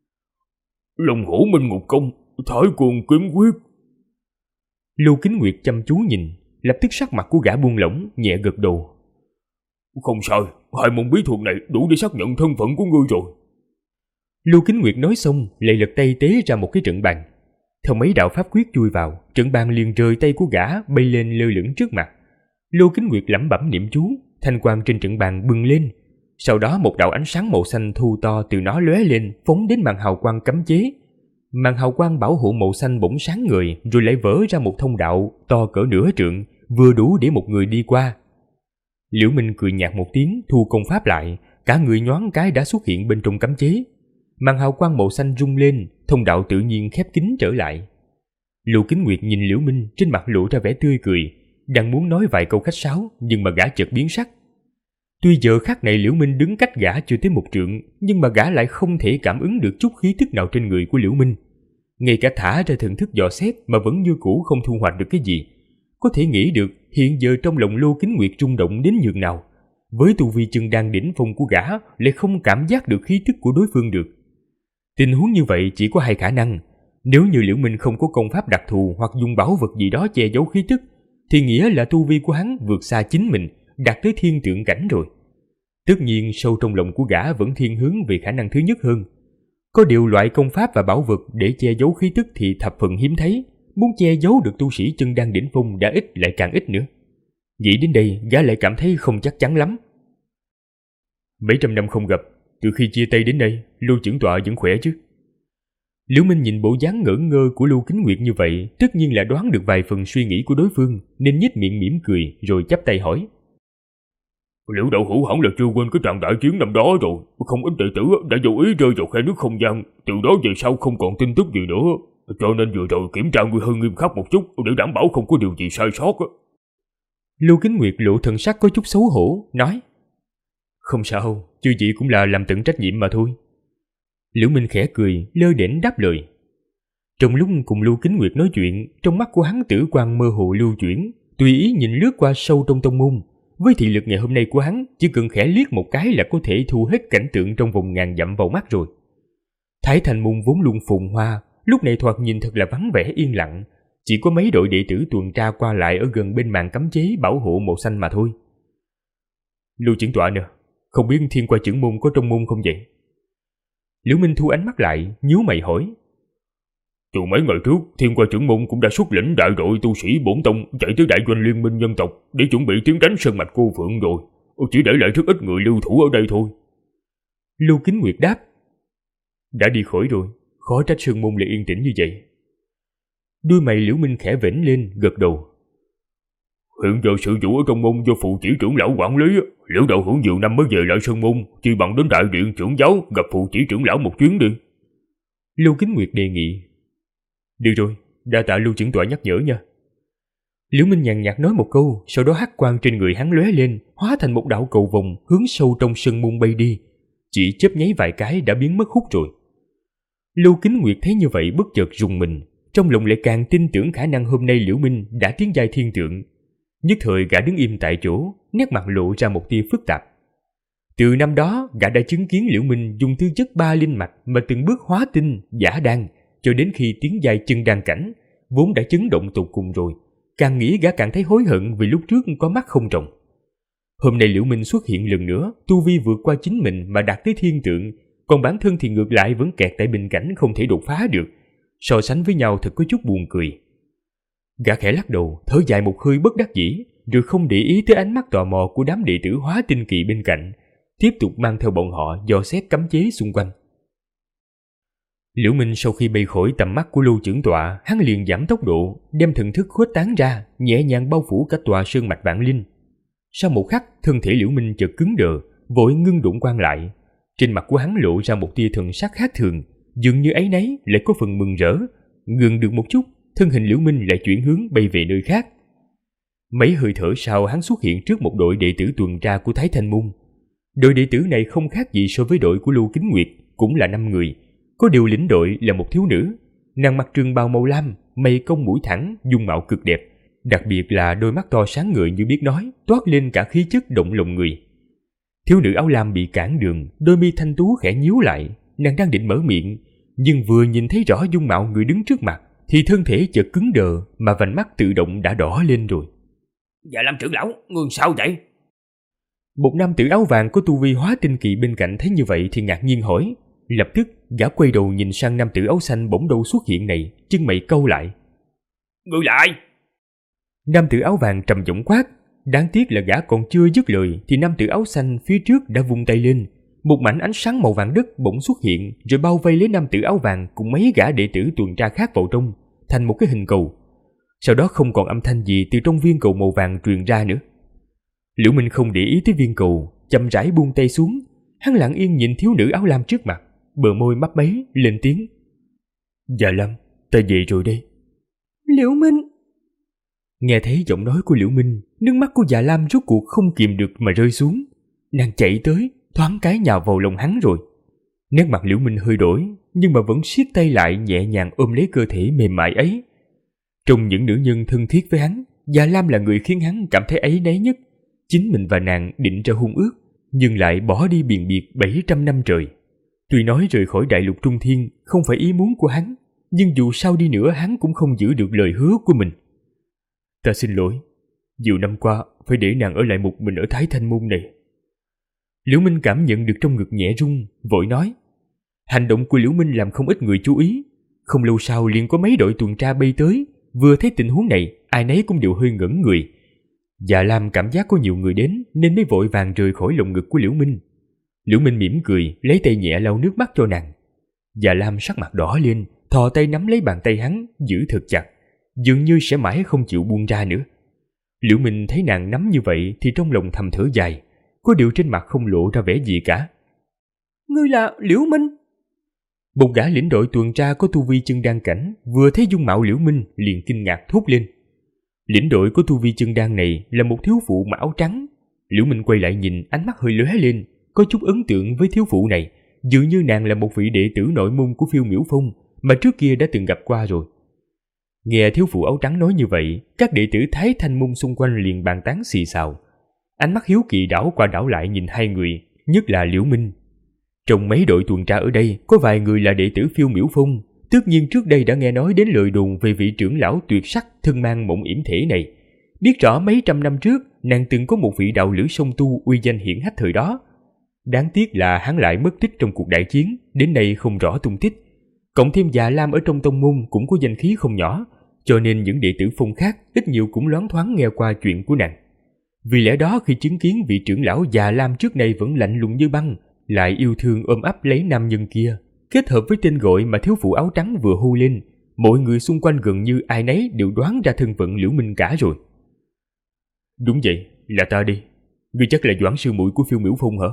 Long hổ minh ngục công, Thái Cương kiếm quyết.
Lưu Kính Nguyệt chăm chú nhìn, lập tức sắc mặt của gã buông lỏng, nhẹ gật đầu.
Không sai, hai môn bí thuật này đủ để xác nhận thân phận của ngươi rồi.
Lưu Kính Nguyệt nói xong, lại lật tay tế ra một cái trận bàn. Theo mấy đạo pháp quyết chui vào, trận bàn liền rời tay của gã bay lên lơ lửng trước mặt. Lưu Kính Nguyệt lẩm bẩm niệm chú, thanh quang trên trận bàn bừng lên. Sau đó một đạo ánh sáng màu xanh thu to từ nó lóe lên, phóng đến màn hào quang cấm chế. Màn hào quang bảo hộ màu xanh bỗng sáng người, rồi lại vỡ ra một thông đạo to cỡ nửa trượng, vừa đủ để một người đi qua. Liễu Minh cười nhạt một tiếng, thu công pháp lại, cả người nhoáng cái đã xuất hiện bên trong cấm chế. Màn hào quang màu xanh rung lên, thông đạo tự nhiên khép kín trở lại. Lưu Kính Nguyệt nhìn Liễu Minh, trên mặt lộ ra vẻ tươi cười, đang muốn nói vài câu khách sáo, nhưng mà gã chợt biến sắc. Tuy giờ khắc này Liễu Minh đứng cách gã chưa tới một trượng, nhưng mà gã lại không thể cảm ứng được chút khí tức nào trên người của Liễu Minh. Ngay cả thả ra thần thức dò xét mà vẫn như cũ không thu hoạch được cái gì. Có thể nghĩ được hiện giờ trong lòng Lưu Kính Nguyệt rung động đến nhường nào. Với tu vi chân đan đỉnh phong của gã lại không cảm giác được khí tức của đối phương được. Tình huống như vậy chỉ có hai khả năng. Nếu như Liễu Minh không có công pháp đặc thù hoặc dùng bảo vật gì đó che giấu khí tức, thì nghĩa là tu vi của hắn vượt xa chính mình, đạt tới thiên tượng cảnh rồi. Tất nhiên sâu trong lòng của gã vẫn thiên hướng về khả năng thứ nhất hơn. Có điều loại công pháp và bảo vật để che giấu khí tức thì thập phần hiếm thấy, muốn che giấu được tu sĩ chân đan đỉnh phong đã ít lại càng ít nữa. Nghĩ đến đây, gã lại cảm thấy không chắc chắn lắm. Mấy trăm năm không gặp, từ khi chia tay đến nay, Lưu trưởng tọa vẫn khỏe chứ? Liễu Minh nhìn bộ dáng ngỡ ngơ của Lưu Kính Nguyệt như vậy, tất nhiên là đoán được vài phần suy nghĩ của đối phương, nên nhếch miệng mỉm cười rồi chắp tay hỏi.
Liễu đạo hữu hẳn là chưa quên cái trận đại chiến năm đó rồi, không ít đệ tử đã vô ý rơi vào khe nước không gian, từ đó về sau không còn tin tức gì nữa, cho nên vừa rồi kiểm tra ngươi hơi nghiêm khắc một chút để đảm bảo không có điều gì sai sót.
Lưu Kính Nguyệt lộ thần sắc có chút xấu hổ, nói. Không sao, chư vị cũng là làm tận trách nhiệm mà thôi. Liễu Minh khẽ cười, lơ đễnh đáp lời. Trong lúc cùng Lưu Kính Nguyệt nói chuyện, trong mắt của hắn tử quang mơ hồ lưu chuyển, tùy ý nhìn lướt qua sâu trong tông môn. Với thị lực ngày hôm nay của hắn, chỉ cần khẽ liếc một cái là có thể thu hết cảnh tượng trong vòng ngàn dặm vào mắt rồi. Thái Thành môn vốn luôn phồn hoa, lúc này thoạt nhìn thật là vắng vẻ yên lặng, chỉ có mấy đội đệ tử tuần tra qua lại ở gần bên màn cấm chế bảo hộ màu xanh mà thôi. Lưu trưởng tọa nè, không biết Thiên Qua trưởng môn có trong môn không vậy? Liễu Minh thu ánh mắt lại, nhíu mày hỏi.
Từ mấy ngày trước, Thiên Qua trưởng môn cũng đã xuất lĩnh đại đội tu sĩ bổn tông chạy tới đại doanh liên minh nhân tộc để chuẩn bị tiến đánh sơn mạch cô phượng rồi, chỉ để lại rất ít người lưu thủ ở đây thôi.
Lưu Kính Nguyệt đáp. Đã đi khỏi rồi, khó trách sơn môn lại yên tĩnh như vậy. Đuôi mày Liễu Minh khẽ vểnh lên, gật đầu.
Hiện giờ sự vụ ở trong môn do phụ chỉ trưởng lão quản lý, Liễu đạo hữu nhiều năm mới về lại sơn môn, chỉ bằng đến đại điện trưởng giáo gặp phụ chỉ trưởng lão một chuyến đi.
Lưu Kính Nguyệt đề nghị. Được rồi, đa tạ Lưu trưởng tọa nhắc nhở nha. Liễu Minh nhàn nhạt nói một câu, sau đó hắc quang trên người hắn lóe lên, hóa thành một đạo cầu vồng hướng sâu trong sân môn bay đi. Chỉ chớp nháy vài cái đã biến mất hút rồi. Lưu Kính Nguyệt thấy như vậy bất chợt rùng mình, trong lòng lại càng tin tưởng khả năng hôm nay Liễu Minh đã tiến giai thiên tượng. Nhất thời gã đứng im tại chỗ, nét mặt lộ ra một tia phức tạp. Từ năm đó, gã đã chứng kiến Liễu Minh dùng tư chất 3 linh mạch mà từng bước hóa tinh, giả đan, cho đến khi tiến giai chân đan cảnh, vốn đã chấn động tột cùng rồi. Càng nghĩ gã càng thấy hối hận vì lúc trước có mắt không trồng. Hôm nay Liễu Minh xuất hiện lần nữa, tu vi vượt qua chính mình mà đạt tới thiên tượng, còn bản thân thì ngược lại vẫn kẹt tại bình cảnh không thể đột phá được. So sánh với nhau thật có chút buồn cười. Gã khẽ lắc đầu, thở dài một hơi bất đắc dĩ, rồi không để ý tới ánh mắt tò mò của đám đệ tử hóa tinh kỳ bên cạnh, tiếp tục mang theo bọn họ dò xét cấm chế xung quanh. Liễu Minh sau khi bay khỏi tầm mắt của Lưu trưởng tọa, hắn liền giảm tốc độ, đem thần thức khuếch tán ra, nhẹ nhàng bao phủ cả tòa sơn mạch vạn linh. Sau một khắc, thân thể Liễu Minh chợt cứng đờ, vội ngưng đụng quan lại. Trên mặt của hắn lộ ra một tia thần sắc khác thường, dường như áy náy lại có phần mừng rỡ. Ngừng được một chút, thân hình Liễu Minh lại chuyển hướng bay về nơi khác. Mấy hơi thở sau, hắn xuất hiện trước một đội đệ tử tuần tra của Thái Thanh Môn. Đội đệ tử này không khác gì so với đội của Lưu Kính Nguyệt, cũng là 5 người. Có điều lĩnh đội là một thiếu nữ, nàng mặc trường bào màu lam, mày cong mũi thẳng, dung mạo cực đẹp, đặc biệt là đôi mắt to sáng ngời như biết nói, toát lên cả khí chất động lòng người. Thiếu nữ áo lam bị cản đường, đôi mi thanh tú khẽ nhíu lại, nàng đang định mở miệng, nhưng vừa nhìn thấy rõ dung mạo người đứng trước mặt, thì thân thể chợt cứng đờ, mà vành mắt tự động đã đỏ lên rồi.
Dạ Lâm trưởng lão, ngươi sao vậy?
Một nam tử áo vàng có tu vi hóa tinh kỳ bên cạnh thấy như vậy thì ngạc nhiên hỏi. Lập tức gã quay đầu nhìn sang nam tử áo xanh bỗng đâu xuất hiện này, chân mày cau lại.
Ngươi lại!
Nam tử áo vàng trầm giọng quát. Đáng tiếc là gã còn chưa dứt lời thì nam tử áo xanh phía trước đã vung tay lên, một mảnh ánh sáng màu vàng đất bỗng xuất hiện, rồi bao vây lấy nam tử áo vàng cùng mấy gã đệ tử tuần tra khác vào trong, thành một cái hình cầu. Sau đó không còn âm thanh gì từ trong viên cầu màu vàng truyền ra nữa. Liễu Minh không để ý tới viên cầu, chậm rãi buông tay xuống, hắn lặng yên nhìn thiếu nữ áo lam trước mặt, bờ môi mấp máy lên tiếng. Dạ Lâm, ta về rồi đây.
Liễu Minh.
Nghe thấy giọng nói của Liễu Minh, nước mắt của Dạ Lam rốt cuộc không kìm được mà rơi xuống. Nàng chạy tới, thoáng cái nhào vào lòng hắn rồi. Nét mặt Liễu Minh hơi đổi, nhưng mà vẫn siết tay lại nhẹ nhàng ôm lấy cơ thể mềm mại ấy. Trong những nữ nhân thân thiết với hắn, Dạ Lam là người khiến hắn cảm thấy áy náy nhất. Chính mình và nàng định ra hôn ước, nhưng lại bỏ đi biền biệt 700 năm trời. Tuy nói rời khỏi đại lục Trung Thiên không phải ý muốn của hắn, nhưng dù sao đi nữa hắn cũng không giữ được lời hứa của mình. Ta xin lỗi, nhiều năm qua phải để nàng ở lại một mình ở Thái Thanh Môn này. Liễu Minh cảm nhận được trong ngực nhẹ rung, vội nói. Hành động của Liễu Minh làm không ít người chú ý. Không lâu sau liền có mấy đội tuần tra bay tới, vừa thấy tình huống này, ai nấy cũng đều hơi ngẩn người. Dạ Lam cảm giác có nhiều người đến nên mới vội vàng rời khỏi lồng ngực của Liễu Minh. Liễu Minh mỉm cười, lấy tay nhẹ lau nước mắt cho nàng. Dạ Lam sắc mặt đỏ lên, thò tay nắm lấy bàn tay hắn, giữ thật chặt, dường như sẽ mãi không chịu buông ra nữa. Liễu Minh thấy nàng nắm như vậy thì trong lòng thầm thở dài, có điều trên mặt không lộ ra vẻ gì cả.
Ngươi là Liễu Minh?
Một gã lĩnh đội tuần tra có tu vi chân đan cảnh vừa thấy dung mạo Liễu Minh liền kinh ngạc thốt lên. Lĩnh đội có tu vi chân đan này là một thiếu phụ mặc áo trắng. Liễu Minh quay lại nhìn, ánh mắt hơi lóe lên, có chút ấn tượng với thiếu phụ này, dường như nàng là một vị đệ tử nội môn của Phiêu Miểu Phong mà trước kia đã từng gặp qua rồi. Nghe thiếu phụ áo trắng nói như vậy, các đệ tử Thái Thanh Môn xung quanh liền bàn tán xì xào. Ánh mắt hiếu kỳ đảo qua đảo lại nhìn hai người, nhất là Liễu Minh. Trong mấy đội tuần tra ở đây có vài người là đệ tử Phiêu Miểu Phong, tất nhiên trước đây đã nghe nói đến lời đồn về vị trưởng lão tuyệt sắc thân mang mộng yểm thể này. Biết rõ mấy trăm năm trước nàng từng có một vị đạo lữ song tu uy danh hiển hách thời đó. Đáng tiếc là hắn lại mất tích trong cuộc đại chiến, đến nay không rõ tung tích. Cộng thêm Dạ Lam ở trong tông môn cũng có danh khí không nhỏ, cho nên những đệ tử Phong khác ít nhiều cũng loáng thoáng nghe qua chuyện của nàng. Vì lẽ đó khi chứng kiến vị trưởng lão Dạ Lam trước nay vẫn lạnh lùng như băng, lại yêu thương ôm ấp lấy nam nhân kia, kết hợp với tên gọi mà thiếu phụ áo trắng vừa hô lên, mọi người xung quanh gần như ai nấy đều đoán ra thân phận Liễu Minh cả rồi. Đúng vậy, là ta đi. Ngươi chắc là Doãn sư muội của Phiêu Miểu Phong hả?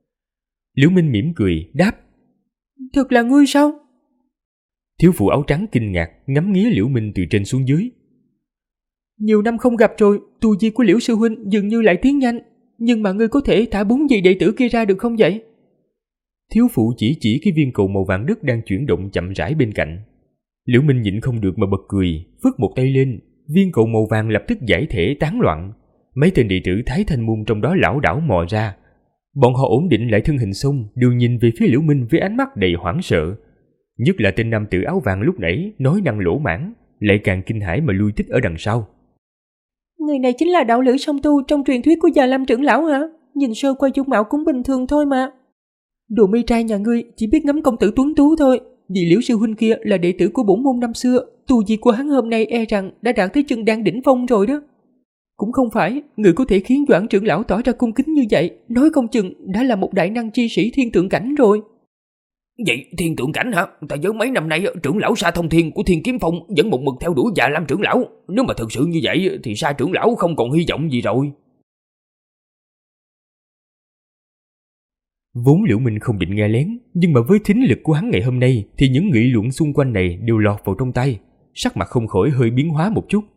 Liễu Minh mỉm cười đáp.
Thật là ngươi sao?
Thiếu phụ áo trắng kinh ngạc ngắm nghía Liễu Minh từ trên xuống dưới.
Nhiều năm không gặp rồi, tu vi của Liễu sư huynh dường như lại tiến nhanh, nhưng mà ngươi có thể thả 4 vị đệ tử kia ra được không vậy?
Thiếu phụ chỉ cái viên cầu màu vàng đất đang chuyển động chậm rãi bên cạnh. Liễu Minh nhịn không được mà bật cười, phất một tay lên, viên cầu màu vàng lập tức giải thể tán loạn. Mấy tên đệ tử Thái Thanh môn trong đó lảo đảo mò ra. Bọn họ ổn định lại thân hình xong, đều nhìn về phía Liễu Minh với ánh mắt đầy hoảng sợ. Nhất là tên nam tử áo vàng lúc nãy nói năng lỗ mãng, lại càng kinh hãi mà lui tích ở đằng sau.
Người này chính là đạo lữ song tu trong truyền thuyết của Già Lam trưởng lão hả? Nhìn sơ qua dung mạo cũng bình thường thôi mà. Đồ mi trai nhà ngươi chỉ biết ngắm công tử tuấn tú thôi. Vì Liễu sư huynh kia là đệ tử của bổn môn năm xưa, tu vi của hắn hôm nay e rằng đã đạt tới chân đan đỉnh phong rồi đó. Cũng không phải, người có thể khiến Doãn trưởng lão tỏ ra cung kính như vậy, nói không chừng đã là một đại năng chi sĩ thiên tượng cảnh rồi.
Vậy thiên tượng cảnh hả? Ta nhớ mấy năm nay trưởng lão Sa Thông Thiên của Thiên Kiếm Phong vẫn một mực theo đuổi Già Lam trưởng lão. Nếu mà thực sự như vậy thì Sa trưởng lão không còn hy vọng gì rồi.
Vốn Liễu Minh không định nghe lén, nhưng mà với thính lực của hắn ngày hôm nay thì những nghị luận xung quanh này đều lọt vào trong tai, sắc mặt không khỏi hơi biến hóa một chút.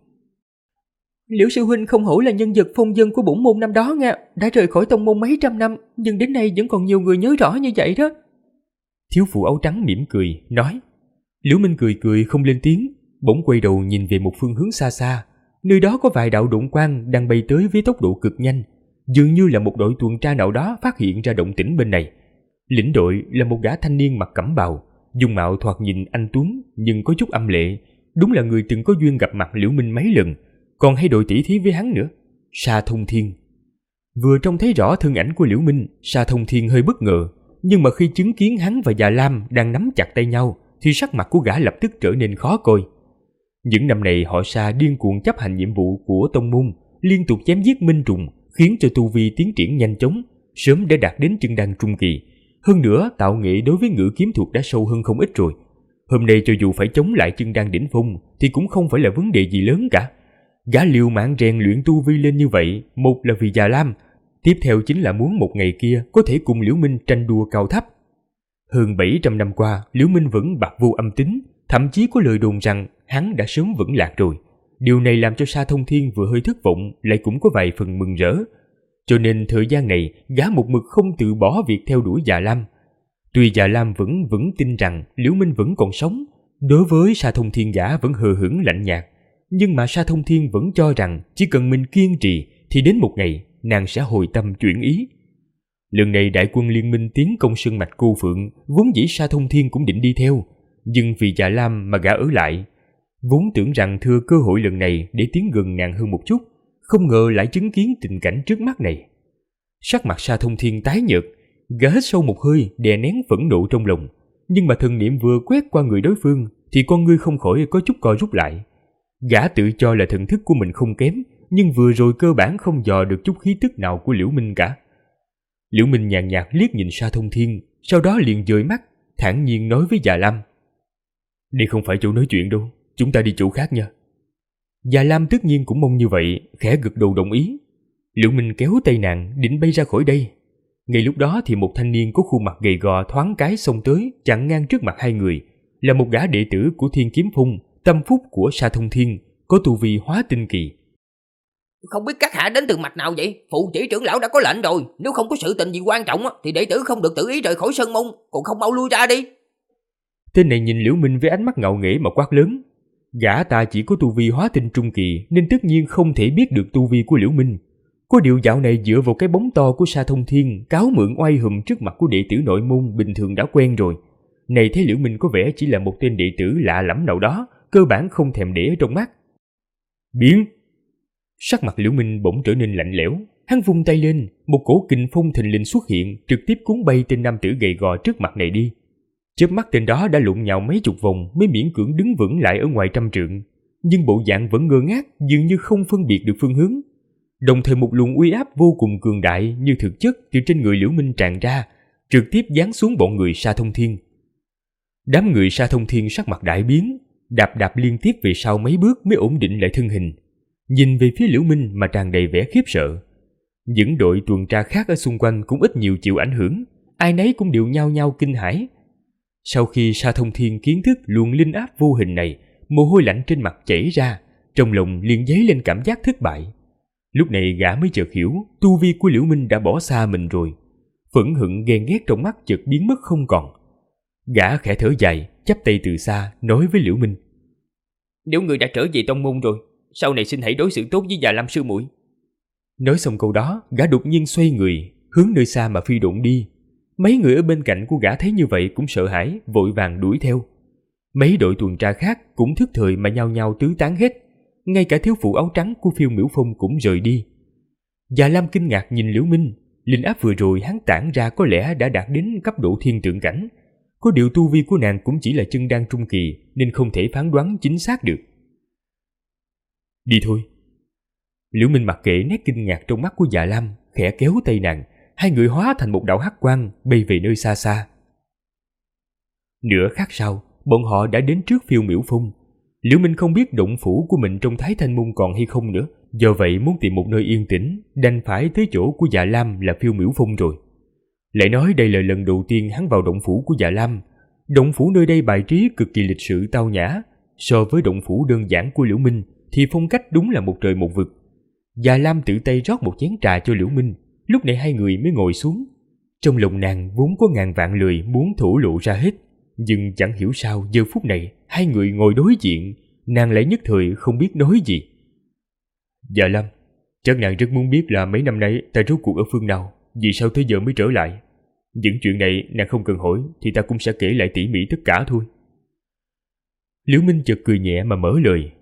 Liễu sư huynh không hổ là nhân vật phong dân của bổn môn năm đó nha, đã rời khỏi tông môn mấy trăm năm, nhưng đến nay vẫn còn nhiều người nhớ rõ như vậy đó.
Thiếu phụ áo trắng mỉm cười, nói. Liễu Minh cười cười không lên tiếng, bỗng quay đầu nhìn về một phương hướng xa xa, nơi đó có vài đạo độn quang đang bay tới với tốc độ cực nhanh, dường như là một đội tuần tra nào đó phát hiện ra động tĩnh bên này. Lĩnh đội là một gã thanh niên mặc cẩm bào, dung mạo thoạt nhìn anh tuấn nhưng có chút âm lệ, đúng là người từng có duyên gặp mặt Liễu Minh mấy lần, còn hay đội tỷ thí với hắn nữa. Sa Thông Thiên. Vừa trông thấy rõ thân ảnh của Liễu Minh, Sa Thông Thiên hơi bất ngờ, nhưng mà khi chứng kiến hắn và Già Lam đang nắm chặt tay nhau thì sắc mặt của gã lập tức trở nên khó coi. Những năm này họ Sa điên cuồng chấp hành nhiệm vụ của tông môn, liên tục chém giết minh trùng, khiến cho tu vi tiến triển nhanh chóng, sớm đã đạt đến chân đan trung kỳ. Hơn nữa, tạo nghệ đối với ngự kiếm thuật đã sâu hơn không ít rồi. Hôm nay cho dù phải chống lại chân đan đỉnh phong thì cũng không phải là vấn đề gì lớn cả. Gã liều mạng rèn luyện tu vi lên như vậy, một là vì Già Lam, tiếp theo chính là muốn một ngày kia có thể cùng Liễu Minh tranh đua cao thấp. Hơn 700 năm qua, Liễu Minh vẫn bạc vô âm tính, thậm chí có lời đồn rằng hắn đã sớm vững lạc rồi. Điều này làm cho Sa Thông Thiên vừa hơi thất vọng, lại cũng có vài phần mừng rỡ. Cho nên thời gian này, gã một mực không từ bỏ việc theo đuổi Già Lam. Tuy Già Lam vẫn vững tin rằng Liễu Minh vẫn còn sống, đối với Sa Thông Thiên gã vẫn hờ hững lạnh nhạt. Nhưng mà Sa Thông Thiên vẫn cho rằng chỉ cần mình kiên trì thì đến một ngày nàng sẽ hồi tâm chuyển ý. Lần này đại quân liên minh tiến công sơn mạch Cô Phượng, vốn dĩ Sa Thông Thiên cũng định đi theo, nhưng vì Già Lam mà gã ở lại. Vốn tưởng rằng thừa cơ hội lần này để tiến gần nàng hơn một chút, không ngờ lại chứng kiến tình cảnh trước mắt này. Sắc mặt Sa Thông Thiên tái nhợt, gã hít sâu một hơi đè nén phẫn nộ trong lòng, nhưng mà thần niệm vừa quét qua người đối phương thì con ngươi không khỏi có chút co rút lại. Gã tự cho là thần thức của mình không kém, nhưng vừa rồi cơ bản không dò được chút khí tức nào của Liễu Minh cả. Liễu Minh nhàn nhạt liếc nhìn Sa Thông Thiên, sau đó liền dời mắt, thản nhiên nói với Già Lam. Đây không phải chỗ nói chuyện đâu, chúng ta đi chỗ khác nha. Già Lam tất nhiên cũng mong như vậy, khẽ gật đầu đồng ý. Liễu Minh kéo tay nàng định bay ra khỏi đây. Ngay lúc đó thì một thanh niên có khuôn mặt gầy gò thoáng cái xông tới, chặn ngang trước mặt hai người, là một gã đệ tử của Thiên Kiếm Phong, tâm phúc của Sa Thông Thiên, có tu vi hóa tinh kỳ.
Không biết các hạ đến từ mạch nào vậy? Phụ chỉ trưởng lão đã có lệnh rồi, nếu không có sự tình gì quan trọng thì đệ tử không được tự ý rời khỏi sân môn, còn không mau lui ra đi.
Tên này nhìn Liễu Minh với ánh mắt ngạo nghễ mà quát lớn. Gã ta chỉ có tu vi hóa tinh trung kỳ nên tất nhiên không thể biết được tu vi của Liễu Minh. Có điều dạo này dựa vào cái bóng to của Sa Thông Thiên cáo mượn oai hùm trước mặt của đệ tử nội môn bình thường đã quen rồi. Này thấy Liễu Minh có vẻ chỉ là một tên đệ tử lạ lẫm nào đó, cơ bản không thèm để ở trong mắt. Biến! Sắc mặt Liễu Minh bỗng trở nên lạnh lẽo, hắn vung tay lên, một cổ kình phong thình lình xuất hiện, trực tiếp cuốn bay tên nam tử gầy gò trước mặt này đi. Chớp mắt tên đó đã lộn nhào mấy chục vòng mới miễn cưỡng đứng vững lại ở ngoài trăm trượng, nhưng bộ dạng vẫn ngơ ngác, dường như không phân biệt được phương hướng. Đồng thời một luồng uy áp vô cùng cường đại như thực chất từ trên người Liễu Minh tràn ra, trực tiếp giáng xuống bọn người Sa Thông Thiên. Đám người Sa Thông Thiên sắc mặt đại biến, đạp liên tiếp về sau mấy bước mới ổn định lại thân hình, nhìn về phía Liễu Minh mà tràn đầy vẻ khiếp sợ. Những đội tuần tra khác ở xung quanh cũng ít nhiều chịu ảnh hưởng, ai nấy cũng đều nhao nhao kinh hãi. Sau khi Sa Thông Thiên kiến thức luồng linh áp vô hình này, mồ hôi lạnh trên mặt chảy ra, trong lòng liền dấy lên cảm giác thất bại. Lúc này gã mới chợt hiểu tu vi của Liễu Minh đã bỏ xa mình rồi. Phẫn hận ghen ghét trong mắt chợt biến mất không còn. Gã khẽ thở dài, chắp tay từ xa nói với Liễu Minh:
Nếu người đã trở về tông môn rồi, sau này xin hãy đối xử tốt với Già Lam sư muội.
Nói xong câu đó, gã đột nhiên xoay người, hướng nơi xa mà phi độn đi. Mấy người ở bên cạnh của gã thấy như vậy cũng sợ hãi, vội vàng đuổi theo. Mấy đội tuần tra khác cũng thức thời mà nhao nhao tứ tán hết. Ngay cả thiếu phụ áo trắng của Phiêu Miểu Phong cũng rời đi. Già Lam kinh ngạc nhìn Liễu Minh. Linh áp vừa rồi hắn tản ra có lẽ đã đạt đến cấp độ thiên tượng cảnh. Có điều tu vi của nàng cũng chỉ là chân đan trung kỳ, nên không thể phán đoán chính xác được. Đi thôi. Liễu Minh mặc kệ nét kinh ngạc trong mắt của Dạ Lam, khẽ kéo tay nàng. Hai người hóa thành một đạo hắc quang bay về nơi xa xa. Nửa khắc sau, bọn họ đã đến trước Phiêu Miểu Phong. Liễu Minh không biết động phủ của mình trong Thái Thanh Môn còn hay không nữa, do vậy muốn tìm một nơi yên tĩnh, đành phải tới chỗ của Dạ Lam là Phiêu Miểu Phong rồi. Lại nói đây là lần đầu tiên hắn vào động phủ của Dạ Lam. Động phủ nơi đây bài trí cực kỳ lịch sự tao nhã. So với động phủ đơn giản của Liễu Minh thì phong cách đúng là một trời một vực. Dạ Lam tự tay rót một chén trà cho Liễu Minh. Lúc này hai người mới ngồi xuống. Trong lòng nàng vốn có ngàn vạn lời muốn thổ lộ ra hết, nhưng chẳng hiểu sao giờ phút này hai người ngồi đối diện, nàng lại nhất thời không biết nói gì. Dạ Lam, chắc nàng rất muốn biết là mấy năm nay ta rốt cuộc ở phương nào, vì sao tới giờ mới trở lại. Những chuyện này nàng không cần hỏi thì ta cũng sẽ kể lại tỉ mỉ tất cả thôi. Liễu Minh chợt cười nhẹ mà mở lời.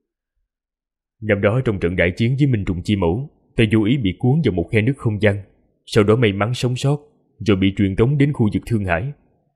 Năm đó trong trận đại chiến với Minh Trùng Chi Mẫu, ta vô ý bị cuốn vào một khe nước không gian, sau đó may mắn sống sót, rồi bị truyền tống đến khu vực Thương Hải.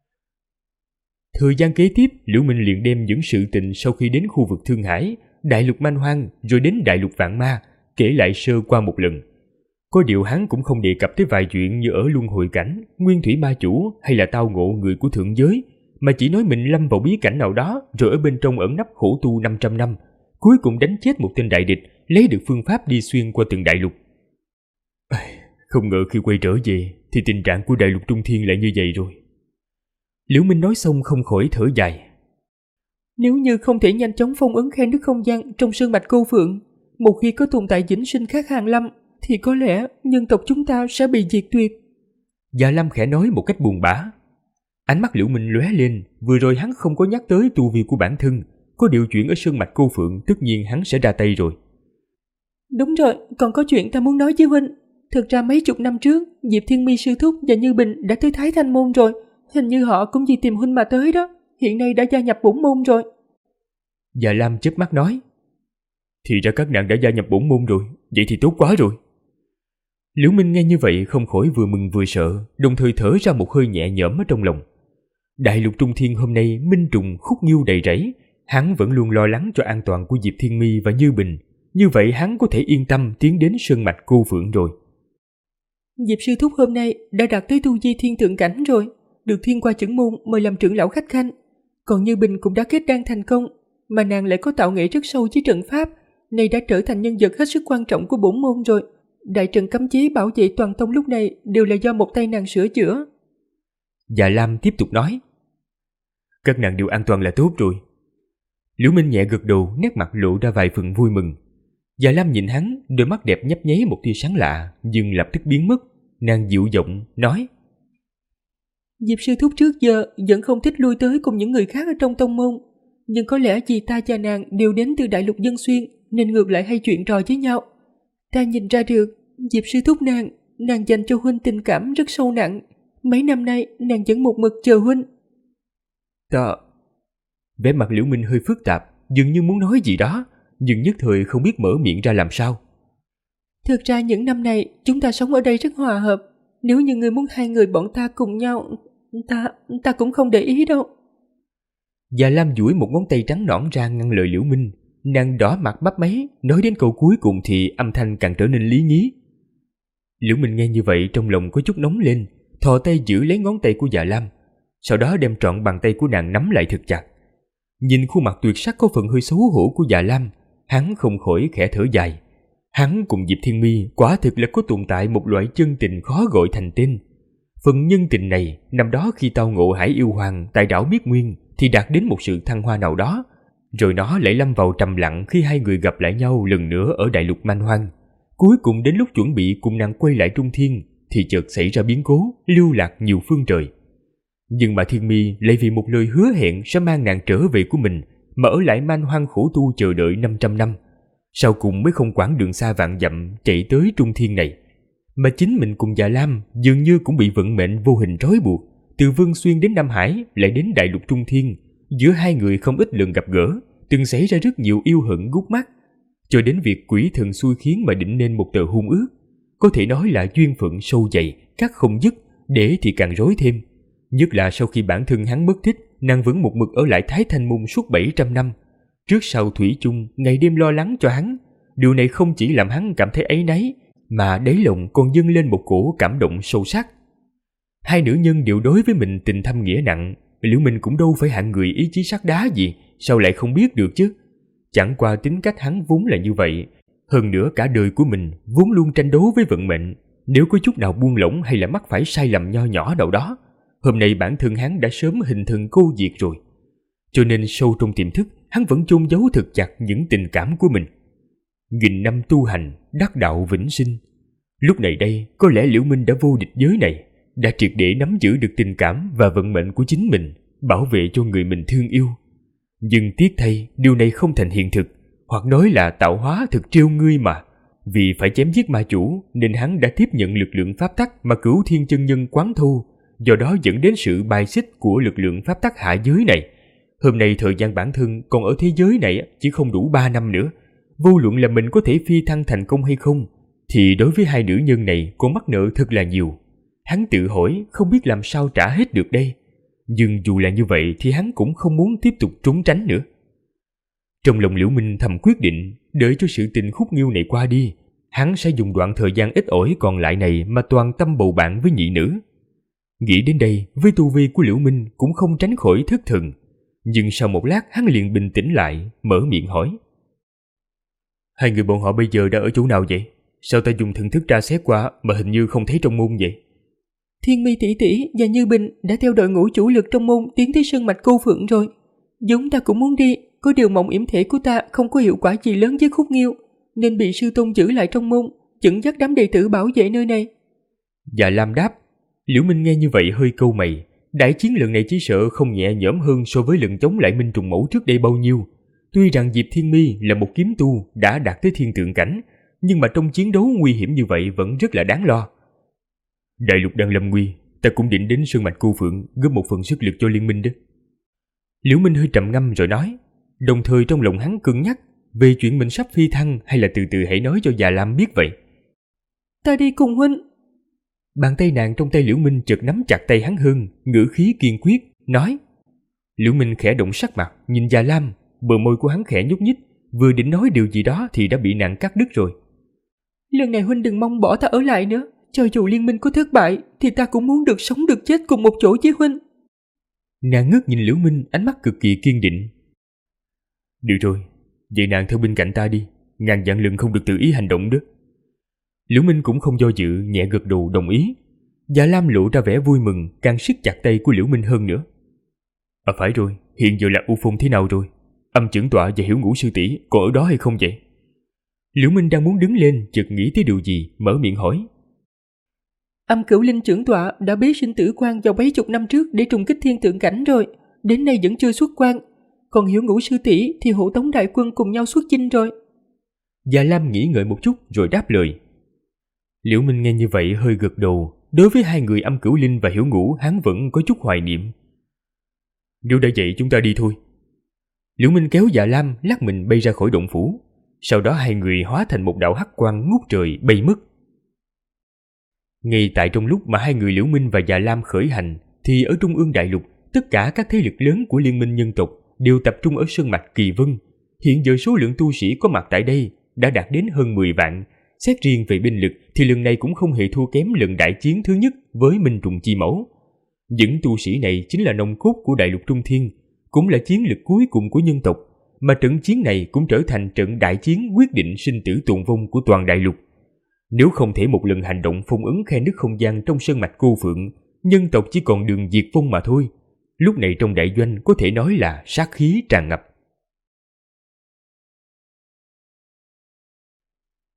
Thời gian kế tiếp, Liễu Minh liền đem những sự tình sau khi đến khu vực Thương Hải, Đại Lục Manh Hoang, rồi đến Đại Lục Vạn Ma, kể lại sơ qua một lần. Có điều hắn cũng không đề cập tới vài chuyện như ở Luân Hồi Cảnh, Nguyên Thủy Ma Chủ hay là tao ngộ người của thượng giới, mà chỉ nói mình lâm vào bí cảnh nào đó, rồi ở bên trong ẩn nấp khổ tu 500 năm, cuối cùng đánh chết một tên đại địch, lấy được phương pháp đi xuyên qua từng đại lục. Không ngờ khi quay trở về thì tình trạng của Đại Lục Trung Thiên lại như vậy rồi. Liễu Minh nói xong không khỏi thở dài.
Nếu như không thể nhanh chóng phong ấn khe nước không gian trong sơn mạch Câu Phượng, một khi có tồn tại vĩnh sinh khác hàng lâm, thì có lẽ nhân tộc chúng ta sẽ bị diệt tuyệt.
Dạ Lam khẽ nói một cách buồn bã. Ánh mắt Liễu Minh lóe lên, vừa rồi hắn không có nhắc tới tu vi của bản thân, có điều chuyện ở sơn mạch Câu Phượng tất nhiên hắn sẽ ra tay rồi.
Đúng rồi, còn có chuyện ta muốn nói với huynh. Thực ra mấy chục năm trước, Diệp Thiên Mi sư thúc và Như Bình đã tới Thái Thanh Môn rồi. Hình như họ cũng vì tìm huynh mà tới đó. Hiện nay đã gia nhập bổn môn rồi.
Dạ Lam chớp mắt nói. Thì ra các nàng đã gia nhập bổn môn rồi, vậy thì tốt quá rồi. Liễu Minh nghe như vậy không khỏi vừa mừng vừa sợ, đồng thời thở ra một hơi nhẹ nhõm ở trong lòng. Đại Lục Trung Thiên hôm nay minh trùng khúc nghiêu đầy rẫy, hắn vẫn luôn lo lắng cho an toàn của Diệp Thiên Mi và Như Bình. Như vậy hắn có thể yên tâm tiến đến sơn mạch Cô Phượng rồi.
Diệp sư thúc hôm nay đã đạt tới tu vi thiên tượng cảnh rồi, được thiên qua chưởng môn mời làm trưởng lão khách khanh. Còn Như Bình cũng đã kết đan thành công, mà nàng lại có tạo nghệ rất sâu với trận pháp, nay đã trở thành nhân vật hết sức quan trọng của bổn môn rồi. Đại trận cấm chế bảo vệ toàn tông lúc này đều là do một tay nàng sửa chữa.
Dạ Lam tiếp tục nói. Các nàng đều an toàn là tốt rồi. Liễu Minh nhẹ gật đầu, nét mặt lộ ra vài phần vui mừng. Dạ Lam nhìn hắn, đôi mắt đẹp nhấp nháy một tia sáng lạ, nhưng lập tức biến mất. Nàng dịu giọng nói.
Diệp sư thúc trước giờ vẫn không thích lui tới cùng những người khác ở trong tông môn, nhưng có lẽ vì ta và nàng đều đến từ Đại Lục Dân Xuyên nên ngược lại hay chuyện trò với nhau. Ta nhìn ra được Diệp sư thúc nàng dành cho huynh tình cảm rất sâu nặng. Mấy năm nay nàng vẫn một mực chờ huynh.
Ta... Vẻ mặt Liễu Minh hơi phức tạp, dường như muốn nói gì đó, nhưng nhất thời không biết mở miệng ra làm sao.
Thực ra những năm này chúng ta sống ở đây rất hòa hợp. Nếu như ngươi muốn hai người bọn ta cùng nhau, ta cũng không để ý đâu.
Dạ Lam duỗi một ngón tay trắng nõn ra ngăn lời Liễu Minh. Nàng đỏ mặt bắp máy, nói đến câu cuối cùng thì âm thanh càng trở nên lý nhí. Liễu Minh nghe như vậy trong lòng có chút nóng lên, thò tay giữ lấy ngón tay của Dạ Lam, sau đó đem trọn bàn tay của nàng nắm lại thật chặt. Nhìn khuôn mặt tuyệt sắc có phần hơi xấu hổ của Dạ Lam, hắn không khỏi khẽ thở dài. Hắn cùng Diệp Thiên Mi quả thực là có tồn tại một loại chân tình khó gọi thành tên. Phần nhân tình này năm đó khi tao ngộ Hải Yêu Hoàng tại đảo Miết Nguyên thì đạt đến một sự thăng hoa nào đó, Rồi nó lại lâm vào trầm lặng khi hai người gặp lại nhau lần nữa ở đại lục man hoang. Cuối cùng đến lúc chuẩn bị cùng nàng quay lại Trung Thiên thì chợt xảy ra biến cố, lưu lạc nhiều phương trời. Nhưng mà Thiên Mi lại vì một lời hứa hẹn sẽ mang nàng trở về của mình mà ở lại man hoang khổ tu chờ đợi 500 năm. Sau cùng mới không quãng đường xa vạn dặm chạy tới Trung Thiên này. Mà chính mình cùng Già Lam dường như cũng bị vận mệnh vô hình trói buộc. Từ Vân Xuyên đến Nam Hải lại đến đại lục Trung Thiên, giữa hai người không ít lần gặp gỡ, từng xảy ra rất nhiều yêu hận gút mắt, cho đến việc quỷ thần xui khiến mà định nên một tờ hôn ước. Có thể nói là duyên phận sâu dày, cắt không dứt, để thì càng rối thêm. Nhất là sau khi bản thân hắn mất tích, nàng vẫn một mực ở lại Thái Thanh Môn suốt 700 năm. Trước sau thủy chung, ngày đêm lo lắng cho hắn. Điều này không chỉ làm hắn cảm thấy áy náy, mà đáy lòng còn dâng lên một cổ cảm động sâu sắc. Hai nữ nhân đều đối với mình tình thâm nghĩa nặng, Liễu Minh cũng đâu phải hạng người ý chí sắt đá gì, sao lại không biết được chứ? Chẳng qua tính cách hắn vốn là như vậy. Hơn nữa cả đời của mình vốn luôn tranh đấu với vận mệnh. Nếu có chút nào buông lỏng hay là mắc phải sai lầm nho nhỏ nào đó, hôm nay bản thân hắn đã sớm hình thần cô diệt rồi. Cho nên sâu trong tiềm thức, hắn vẫn chôn giấu thật chặt những tình cảm của mình. Nghìn năm tu hành, đắc đạo vĩnh sinh. Lúc này đây, có lẽ Liễu Minh đã vô địch giới này, đã triệt để nắm giữ được tình cảm và vận mệnh của chính mình, bảo vệ cho người mình thương yêu. Nhưng tiếc thay, điều này không thành hiện thực, hoặc nói là tạo hóa thực trêu ngươi mà. Vì phải chém giết ma chủ, nên hắn đã tiếp nhận lực lượng pháp tắc mà Cửu Thiên chân nhân quán thu, do đó dẫn đến sự bài xích của lực lượng pháp tắc hạ giới này. Hôm nay thời gian bản thân còn ở thế giới này chỉ không đủ 3 năm nữa. Vô luận là mình có thể phi thăng thành công hay không, thì đối với hai nữ nhân này còn mắc nợ thật là nhiều. Hắn tự hỏi không biết làm sao trả hết được đây. Nhưng dù là như vậy thì hắn cũng không muốn tiếp tục trốn tránh nữa. Trong lòng Liễu Minh thầm quyết định, đợi cho sự tình khúc nghiêu này qua đi, hắn sẽ dùng đoạn thời gian ít ỏi còn lại này mà toàn tâm bầu bạn với nhị nữ. Nghĩ đến đây, với tu vi của Liễu Minh cũng không tránh khỏi thất thần. Nhưng sau một lát hắn liền bình tĩnh lại, mở miệng hỏi: Hai người bọn họ bây giờ đã ở chỗ nào vậy? Sao ta dùng thần thức tra xét qua mà hình như không thấy trong môn vậy?
Thiên Mi tỷ tỷ và Như Bình đã theo đội ngũ chủ lực trong môn tiến tới sơn mạch Câu Phượng rồi. Chúng ta cũng muốn đi, có điều mộng yểm thể của ta không có hiệu quả gì lớn với khúc nghiêu, nên bị sư tôn giữ lại trong môn, dẫn dắt đám đệ tử bảo vệ nơi này.
Dạ Lam đáp. Liễu Minh nghe như vậy hơi cau mày. Đại chiến lần này chỉ sợ không nhẹ nhõm hơn so với lần chống lại Minh Trùng Mẫu trước đây bao nhiêu. Tuy rằng Diệp Thiên Mi là một kiếm tu đã đạt tới thiên tượng cảnh, nhưng mà trong chiến đấu nguy hiểm như vậy vẫn rất là đáng lo. Đại lục đang lâm nguy, ta cũng định đến sơn mạch Cô Phượng góp một phần sức lực cho liên minh đó. Liễu Minh hơi trầm ngâm rồi nói, đồng thời trong lòng hắn cân nhắc về chuyện mình sắp phi thăng hay là từ từ hãy nói cho già Lam biết vậy.
Ta đi cùng huynh.
Bàn tay nàng trong tay Liễu Minh chợt nắm chặt tay hắn hơn, ngữ khí kiên quyết, nói. Liễu Minh khẽ động sắc mặt, nhìn già Lam, bờ môi của hắn khẽ nhúc nhích, vừa định nói điều gì đó thì đã bị nàng cắt đứt rồi.
Lần này huynh đừng mong bỏ ta ở lại nữa, cho dù liên minh có thất bại thì ta cũng muốn được sống được chết cùng một chỗ với huynh.
Nàng ngước nhìn Liễu Minh, ánh mắt cực kỳ kiên định. Được rồi, vậy nàng theo bên cạnh ta đi, ngàn vạn lần không được tự ý hành động đó. Liễu Minh cũng không do dự, nhẹ gật đầu đồng ý. Dạ Lam lộ ra vẻ vui mừng, càng siết chặt tay của Liễu Minh hơn nữa. Phải rồi, hiện giờ là U Phong thế nào rồi? Âm Chưởng Tọa và Hiểu Ngũ sư tỷ có ở đó hay không vậy? Liễu Minh đang muốn đứng lên, chợt nghĩ tới điều gì, mở miệng hỏi.
Âm Cửu Linh trưởng tọa đã bế sinh tử quan vào mấy chục năm trước để trùng kích thiên tượng cảnh rồi, đến nay vẫn chưa xuất quan. Còn Hiểu Ngũ sư tỷ thì hộ tống đại quân cùng nhau xuất chinh rồi.
Dạ Lam nghĩ ngợi một chút rồi đáp lời. Liễu Minh nghe như vậy hơi gật đầu. Đối với hai người Âm Cửu Linh và Hiểu Ngũ, hắn vẫn có chút hoài niệm. Nếu đã vậy chúng ta đi thôi. Liễu Minh kéo Dạ Lam lắc mình bay ra khỏi động phủ. Sau đó hai người hóa thành một đạo hắc quang ngút trời bay mất. Ngay tại trong lúc mà hai người Liễu Minh và Dạ Lam khởi hành, thì ở trung ương đại lục, tất cả các thế lực lớn của liên minh nhân tộc đều tập trung ở sơn mạch Kỳ Vân. Hiện giờ số lượng tu sĩ có mặt tại đây đã đạt đến hơn 10 vạn. Xét riêng về binh lực thì lần này cũng không hề thua kém lần đại chiến thứ nhất với Minh Trùng Chi Mẫu. Những tu sĩ này chính là nòng cốt của đại lục Trung Thiên, cũng là chiến lực cuối cùng của nhân tộc, mà trận chiến này cũng trở thành trận đại chiến quyết định sinh tử tồn vong của toàn đại lục. Nếu không thể một lần hành động phong ấn khe nứt không gian trong sơn mạch Cô Phượng, nhân tộc chỉ còn đường diệt vong mà thôi. Lúc này trong đại doanh có thể nói là sát khí tràn ngập.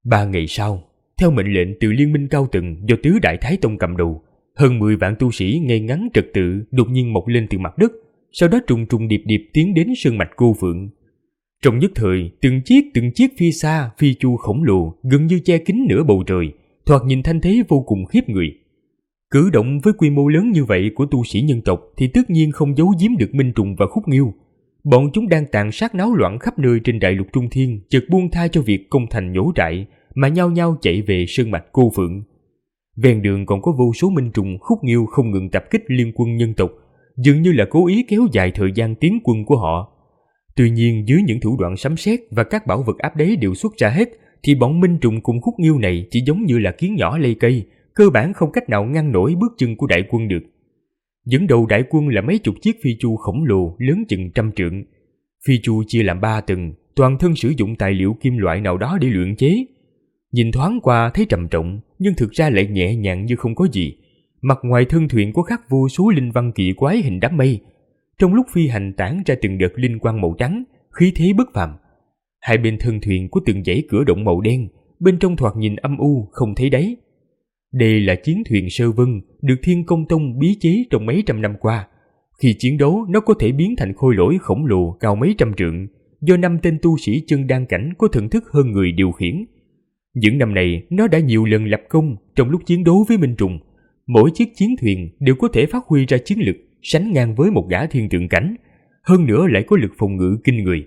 3 ngày sau, theo mệnh lệnh từ liên minh cao tầng do Tứ Đại Thái Tông cầm đầu, hơn 10 vạn tu sĩ ngay ngắn trật tự đột nhiên mọc lên từ mặt đất, sau đó trùng trùng điệp điệp tiến đến sơn mạch Cô Phượng. Trong nhất thời, từng chiếc phi xa, phi chu khổng lồ gần như che kín nửa bầu trời, thoạt nhìn thanh thế vô cùng khiếp người. Cử động với quy mô lớn như vậy của tu sĩ nhân tộc thì tất nhiên không giấu giếm được Minh Trùng và Khúc Nghiêu. Bọn chúng đang tàn sát náo loạn khắp nơi trên đại lục Trung Thiên, chợt buông tha cho việc công thành nhổ trại mà nhao nhao chạy về sơn mạch Cô Phượng. Ven đường còn có vô số Minh Trùng, Khúc Nghiêu không ngừng tập kích liên quân nhân tộc, dường như là cố ý kéo dài thời gian tiến quân của họ. Tuy nhiên, dưới những thủ đoạn sấm sét và các bảo vật áp đáy đều xuất ra hết, thì bọn Minh Trùng cùng Khúc Nghiêu này chỉ giống như là kiến nhỏ lây cây, cơ bản không cách nào ngăn nổi bước chân của đại quân được. Dẫn đầu đại quân là mấy chục chiếc phi chu khổng lồ lớn chừng 100 trượng. Phi chu chia làm 3 tầng, toàn thân sử dụng tài liệu kim loại nào đó để luyện chế. Nhìn thoáng qua thấy trầm trọng, nhưng thực ra lại nhẹ nhàng như không có gì. Mặt ngoài thân thuyền có khắc vô số linh văn kỳ quái hình đám mây. Trong lúc phi hành tản ra từng đợt linh quang màu trắng, khí thế bất phàm. Hai bên thân thuyền có từng dãy cửa động màu đen, bên trong thoạt nhìn âm u không thấy đáy. Đây là chiến thuyền Sơ Vân, được Thiên Công Tông bí chế trong mấy trăm năm qua. Khi chiến đấu, nó có thể biến thành khôi lỗi khổng lồ cao mấy trăm trượng, do 5 tên tu sĩ chân đan cảnh có thần thức hơn người điều khiển. Những năm này, nó đã nhiều lần lập công trong lúc chiến đấu với Minh Trùng. Mỗi chiếc chiến thuyền đều có thể phát huy ra chiến lực sánh ngang với một gã thiên tượng cảnh, hơn nữa lại có lực phòng ngự kinh người.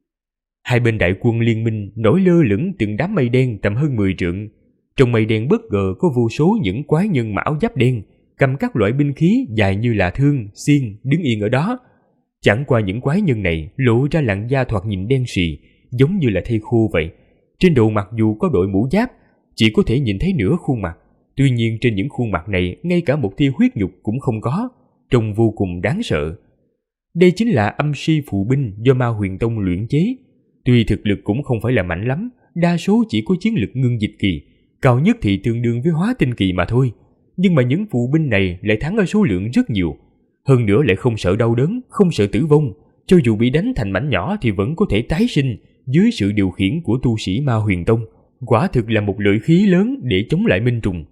Hai bên đại quân liên minh nổi lơ lửng từng đám mây đen tầm hơn 10 trượng. Trong mây đen bất ngờ có vô số những quái nhân mão giáp đen, cầm các loại binh khí dài như là thương, xiên, đứng yên ở đó. Chẳng qua những quái nhân này lộ ra làn da thoạt nhìn đen sì, giống như là thây khô vậy. Trên đầu mặc dù có đội mũ giáp, chỉ có thể nhìn thấy nửa khuôn mặt. Tuy nhiên trên những khuôn mặt này ngay cả một tia huyết nhục cũng không có, trông vô cùng đáng sợ. Đây chính là âm si phụ binh do Ma Huyền Tông luyện chế. Tuy thực lực cũng không phải là mạnh lắm, đa số chỉ có chiến lực ngưng dịch kỳ, cao nhất thì tương đương với hóa tinh kỳ mà thôi. Nhưng mà những phụ binh này lại thắng ở số lượng rất nhiều. Hơn nữa lại không sợ đau đớn, không sợ tử vong. Cho dù bị đánh thành mảnh nhỏ thì vẫn có thể tái sinh dưới sự điều khiển của tu sĩ Ma Huyền Tông. Quả thực là một lợi khí lớn để chống lại Minh Trùng.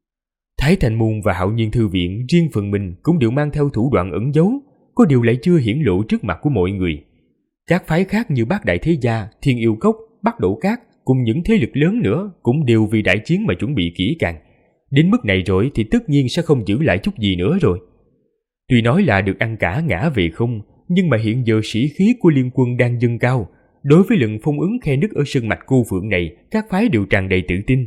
Thái Thanh Môn và Hạo Nhiên Thư Viện riêng phần mình cũng đều mang theo thủ đoạn ẩn giấu, có điều lại chưa hiển lộ trước mặt của mọi người. Các phái khác như Bát Đại Thế Gia, Thiên Yêu Cốc, Bắc Đổ Cát cùng những thế lực lớn nữa cũng đều vì đại chiến mà chuẩn bị kỹ càng. Đến mức này rồi thì tất nhiên sẽ không giữ lại chút gì nữa rồi. Tuy nói là được ăn cả ngã về không, nhưng mà hiện giờ sĩ khí của liên quân đang dâng cao. Đối với lần phong ấn khe nứt ở sơn mạch Cô Phượng này, các phái đều tràn đầy tự tin.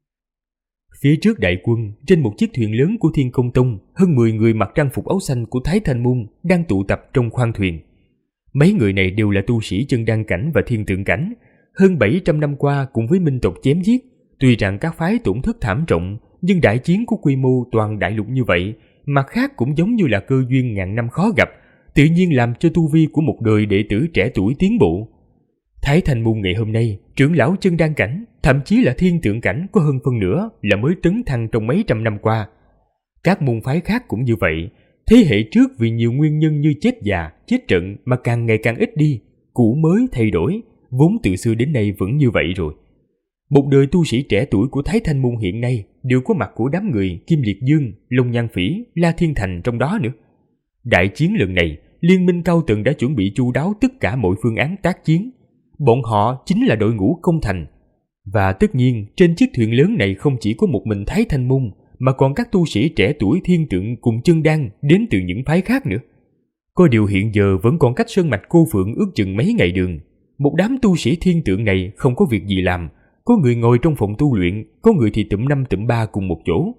Phía trước đại quân, trên một chiếc thuyền lớn của Thiên Công Tông, hơn 10 người mặc trang phục áo xanh của Thái Thanh Môn đang tụ tập trong khoang thuyền. Mấy người này đều là tu sĩ chân đan cảnh và thiên tượng cảnh, hơn 700 năm qua cùng với minh tộc chém giết. Tuy rằng các phái tổn thất thảm trọng, nhưng đại chiến của quy mô toàn đại lục như vậy, mặt khác cũng giống như là cơ duyên ngàn năm khó gặp, tự nhiên làm cho tu vi của một đời đệ tử trẻ tuổi tiến bộ. Thái Thanh Môn ngày hôm nay, trưởng lão chân đan cảnh, thậm chí là thiên tượng cảnh có hơn phân nửa là mới tấn thăng trong mấy trăm năm qua. Các môn phái khác cũng như vậy, thế hệ trước vì nhiều nguyên nhân như chết già, chết trận mà càng ngày càng ít đi, cũ mới thay đổi, vốn từ xưa đến nay vẫn như vậy rồi. Một đời tu sĩ trẻ tuổi của Thái Thanh Môn hiện nay đều có mặt của đám người Kim Liệt Dương, Long Nhan Phỉ, La Thiên Thành trong đó nữa. Đại chiến lần này, liên minh cao tầng đã chuẩn bị chu đáo tất cả mọi phương án tác chiến. Bọn họ chính là đội ngũ công thành. Và tất nhiên, trên chiếc thuyền lớn này không chỉ có một mình Thái Thanh Môn, mà còn các tu sĩ trẻ tuổi thiên tượng cùng chân đan đến từ những phái khác nữa. Có điều hiện giờ vẫn còn cách sơn mạch Cô Phượng ước chừng mấy ngày đường. Một đám tu sĩ thiên tượng này không có việc gì làm, có người ngồi trong phòng tu luyện, có người thì tụm 5 tụm 3 cùng một chỗ.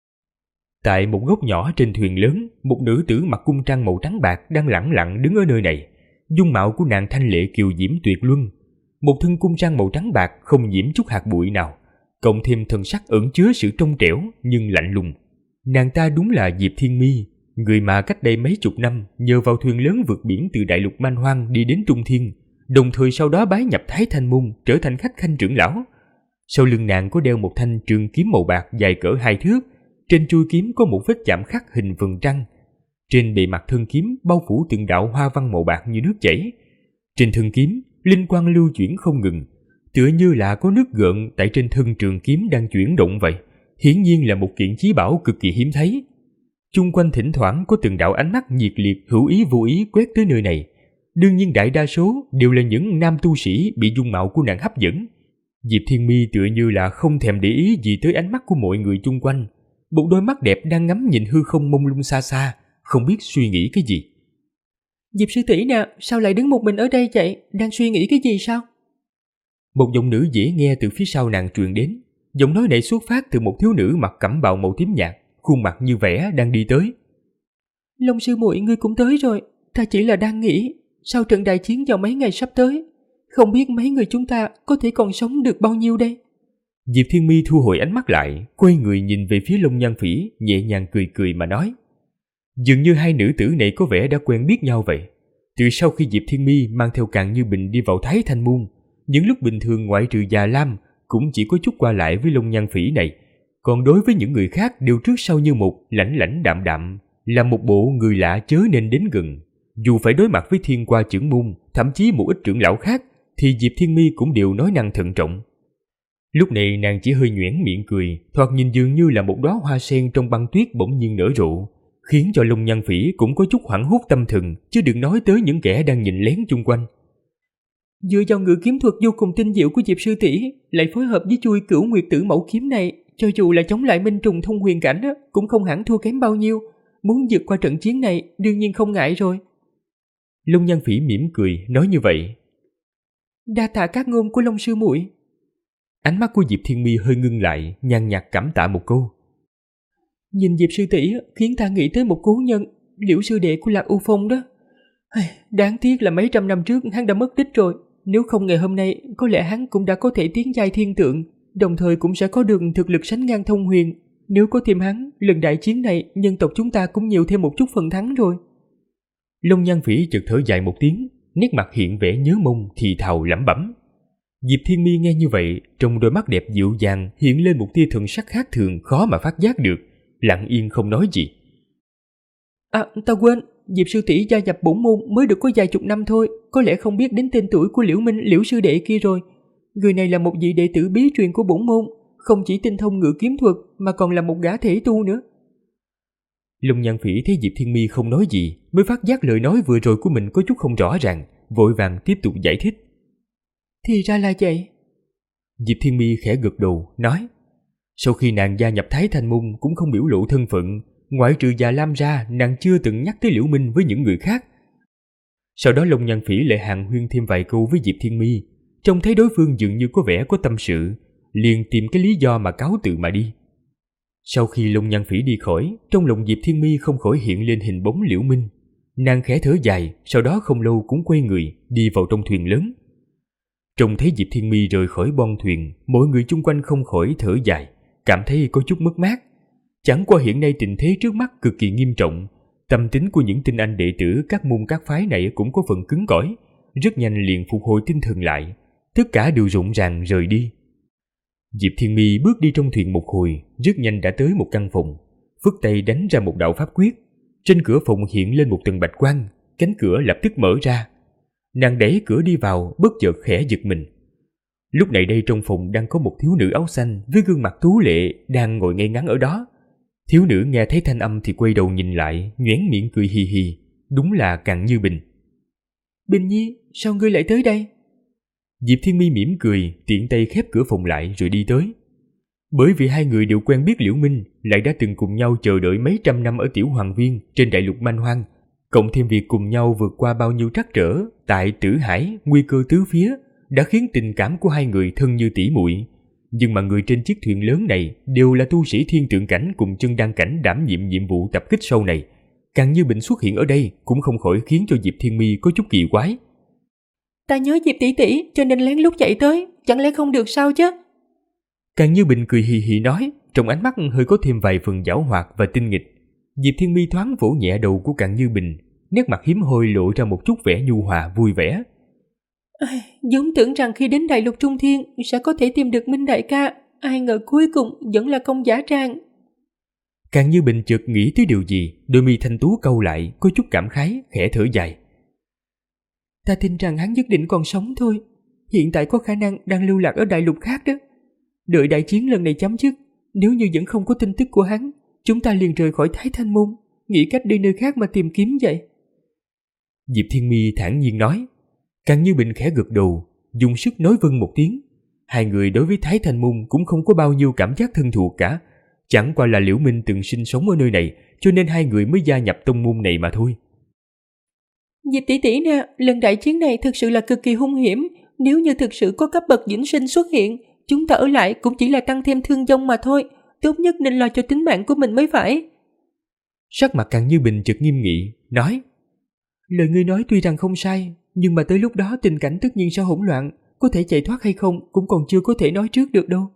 Tại một góc nhỏ trên thuyền lớn, một nữ tử mặc cung trang màu trắng bạc đang lẳng lặng đứng ở nơi này. Dung mạo của nàng thanh lệ kiều diễm tuyệt luân, một thân cung trang màu trắng bạc không nhiễm chút hạt bụi nào, cộng thêm thần sắc ẩn chứa sự trong trẻo nhưng lạnh lùng. Nàng ta đúng là Diệp Thiên Mi, người mà cách đây mấy chục năm nhờ vào thuyền lớn vượt biển từ đại lục Man Hoang đi đến Trung Thiên, đồng thời sau đó bái nhập Thái Thanh Môn trở thành khách khanh trưởng lão. Sau lưng nàng có đeo một thanh trường kiếm màu bạc dài cỡ 2 thước, trên chuôi kiếm có một vết chạm khắc hình vầng trăng. Trên bề mặt thân kiếm bao phủ từng đạo hoa văn màu bạc như nước chảy. Trên thân kiếm, linh quang lưu chuyển không ngừng. tựa như là có nước gợn tại trên thân trường kiếm đang chuyển động vậy. Hiển nhiên là một kiện chí bảo cực kỳ hiếm thấy. Chung quanh thỉnh thoảng có từng đạo ánh mắt nhiệt liệt hữu ý vô ý quét tới nơi này. Đương nhiên đại đa số đều là những nam tu sĩ bị dung mạo của nàng hấp dẫn. Diệp Thiên Mi tựa như là không thèm để ý gì tới ánh mắt của mọi người chung quanh. Một đôi mắt đẹp đang ngắm nhìn hư không mông lung xa xa, không biết suy nghĩ cái gì.
Diệp sư tỷ nè, sao lại đứng một mình ở đây vậy? Đang suy nghĩ cái gì sao?
Một giọng nữ dễ nghe từ phía sau nàng truyền đến. Giọng nói này xuất phát từ một thiếu nữ mặc cẩm bào màu tím nhạt, khuôn mặt như vẽ đang đi tới.
Long sư muội, ngươi cũng tới rồi. Ta chỉ là đang nghĩ, sau trận đại chiến vào mấy ngày sắp tới, không biết mấy người chúng ta có thể còn sống được bao nhiêu đây?
Diệp Thiên Mi thu hồi ánh mắt lại, quay người nhìn về phía Long Nhan Phỉ, nhẹ nhàng cười cười mà nói. Dường như hai nữ tử này có vẻ đã quen biết nhau vậy. Từ sau khi Diệp Thiên Mi mang theo Càn Như Bình đi vào Thái Thanh Môn, những lúc bình thường ngoại trừ Già Lam cũng chỉ có chút qua lại với Long Nhan Phỉ này. Còn đối với những người khác đều trước sau như một, lãnh lãnh đạm đạm, là một bộ người lạ chớ nên đến gần. Dù phải đối mặt với Thiên Qua trưởng môn, thậm chí một ít trưởng lão khác, thì Diệp Thiên Mi cũng đều nói năng thận trọng. Lúc này nàng chỉ hơi nhoẻn miệng cười, thoạt nhìn dường như là một đóa hoa sen trong băng tuyết bỗng nhiên nở rộ, khiến cho Long Nhan Phỉ cũng có chút hoảng hốt tâm thần, chứ đừng nói tới những kẻ đang nhìn lén chung quanh.
Dựa vào ngự kiếm thuật vô cùng tinh diệu của Diệp sư tỷ, lại phối hợp với chui Cửu Nguyệt Tử Mẫu kiếm này, cho dù là chống lại Minh Trùng Thông Huyền cảnh cũng không hẳn thua kém bao nhiêu. Muốn vượt qua trận chiến này đương nhiên không ngại rồi.
Long Nhan Phỉ mỉm cười nói như vậy.
Đa tạ các ngôn của Long sư muội.
Ánh mắt của Diệp Thiên Mi hơi ngưng lại, nhàn nhạt cảm tạ một câu.
Nhìn Diệp sư tỷ khiến ta nghĩ tới một cố nhân, Liễu sư đệ của Lạc U Phong đó. Đáng tiếc là mấy trăm năm trước hắn đã mất tích rồi. Nếu không ngày hôm nay, có lẽ hắn cũng đã có thể tiến giai thiên tượng, đồng thời cũng sẽ có được thực lực sánh ngang Thông Huyền. Nếu có thêm hắn, lần đại chiến này nhân tộc chúng ta cũng nhiều thêm một chút phần thắng rồi.
Long Nhan Phỉ chợt thở dài một tiếng, nét mặt hiện vẻ nhớ mong thì thào lẩm bẩm. Diệp Thiên Mi nghe như vậy, trong đôi mắt đẹp dịu dàng hiện lên một tia thần sắc khác thường khó mà phát giác được, lặng yên không nói gì.
Ta quên, Diệp sư tỷ gia nhập bổn môn mới được có vài chục năm thôi, có lẽ không biết đến tên tuổi của Liễu Minh, Liễu sư đệ kia rồi. Người này là một vị đệ tử bí truyền của bổn môn, không chỉ tinh thông ngự kiếm thuật mà còn là một gã thể tu nữa.
Long Nhan Phỉ thấy Diệp Thiên Mi không nói gì, mới phát giác lời nói vừa rồi của mình có chút không rõ ràng, vội vàng tiếp tục giải thích.
Thì ra là vậy.
Diệp Thiên Mi khẽ gật đầu, nói. Sau khi nàng gia nhập Thái Thanh Môn cũng không biểu lộ thân phận, ngoại trừ Già Lam ra, nàng chưa từng nhắc tới Liễu Minh với những người khác. Sau đó Long Nhan Phỉ lại hàn huyên thêm vài câu với Diệp Thiên Mi, trông thấy đối phương dường như có vẻ có tâm sự, liền tìm cái lý do mà cáo từ mà đi. Sau khi Long Nhan Phỉ đi khỏi, trong lòng Diệp Thiên Mi không khỏi hiện lên hình bóng Liễu Minh. Nàng khẽ thở dài, sau đó không lâu cũng quay người đi vào trong thuyền lớn. Trông thấy Diệp Thiên Mi rời khỏi bon thuyền, mọi người chung quanh không khỏi thở dài, cảm thấy có chút mất mát. Chẳng qua hiện nay tình thế trước mắt cực kỳ nghiêm trọng, tâm tính của những tinh anh đệ tử các môn các phái này cũng có phần cứng cỏi, rất nhanh liền phục hồi tinh thần lại, tất cả đều rộn ràng rời đi. Diệp Thiên Mi bước đi trong thuyền một hồi, rất nhanh đã tới một căn phòng, phất tay đánh ra một đạo pháp quyết. Trên cửa phòng hiện lên một tầng bạch quang, cánh cửa lập tức mở ra. Nàng đẩy cửa đi vào, bất chợt khẽ giật mình. Lúc này đây trong phòng đang có một thiếu nữ áo xanh với gương mặt tú lệ đang ngồi ngay ngắn ở đó. Thiếu nữ nghe thấy thanh âm thì quay đầu nhìn lại, nhoẻn miệng cười hì hì, đúng là Càn Như Bình.
Bình Nhi, sao ngươi lại tới đây?
Diệp Thiên Mi mỉm cười, tiện tay khép cửa phòng lại rồi đi tới. Bởi vì hai người đều quen biết Liễu Minh, lại đã từng cùng nhau chờ đợi mấy trăm năm ở Tiểu Hoàng Viên trên đại lục Man Hoang, cộng thêm việc cùng nhau vượt qua bao nhiêu trắc trở tại Tử Hải, nguy cơ tứ phía, đã khiến tình cảm của hai người thân như tỉ muội. Nhưng mà người trên chiếc thuyền lớn này đều là tu sĩ thiên tượng cảnh cùng chân đan cảnh đảm nhiệm nhiệm vụ tập kích sau này. Càn Như Bình xuất hiện ở đây cũng không khỏi khiến cho Diệp Thiên Mi có chút kỳ quái.
Ta nhớ Diệp tỷ tỷ cho nên lén lút chạy tới, chẳng lẽ không được sao chứ?
Càn Như Bình cười hì hì nói, trong ánh mắt hơi có thêm vài phần giảo hoạt và tinh nghịch. Diệp Thiên Mi thoáng vỗ nhẹ đầu của Càn Như Bình, nét mặt hiếm hoi lộ ra một chút vẻ nhu hòa vui vẻ.
Vốn tưởng rằng khi đến đại lục Trung Thiên sẽ có thể tìm được Minh đại ca, ai ngờ cuối cùng vẫn là công giả trang.
Càn Như Bình chợt nghĩ tới điều gì, đôi mi thanh tú cau lại, có chút cảm khái, khẽ thở dài.
Ta tin rằng hắn nhất định còn sống thôi. hiện tại có khả năng đang lưu lạc ở đại lục khác đó. Đợi đại chiến lần này chấm dứt, nếu như vẫn không có tin tức của hắn, chúng ta liền rời khỏi Thái Thanh Môn, nghĩ cách đi nơi khác mà tìm kiếm vậy.
Diệp Thiên Mi thản nhiên nói. Càng Như Bình khẽ gật đầu, dùng sức nói vâng một tiếng. Hai người đối với Thái Thanh Môn cũng không có bao nhiêu cảm giác thân thuộc cả. Chẳng qua là Liễu Minh từng sinh sống ở nơi này, cho nên hai người mới gia nhập tông môn này mà thôi.
Diệp tỷ tỷ nè, lần đại chiến này thực sự là cực kỳ hung hiểm. Nếu như thực sự có cấp bậc vĩnh sinh xuất hiện, chúng ta ở lại cũng chỉ là tăng thêm thương vong mà thôi. Tốt nhất nên lo cho tính mạng của mình mới phải.
Sắc mặt Càng Như Bình chợt nghiêm nghị, nói.
Lời ngươi nói tuy rằng không sai, nhưng mà tới lúc đó tình cảnh tất nhiên sẽ hỗn loạn, có thể chạy thoát hay không cũng còn chưa có thể nói trước được đâu.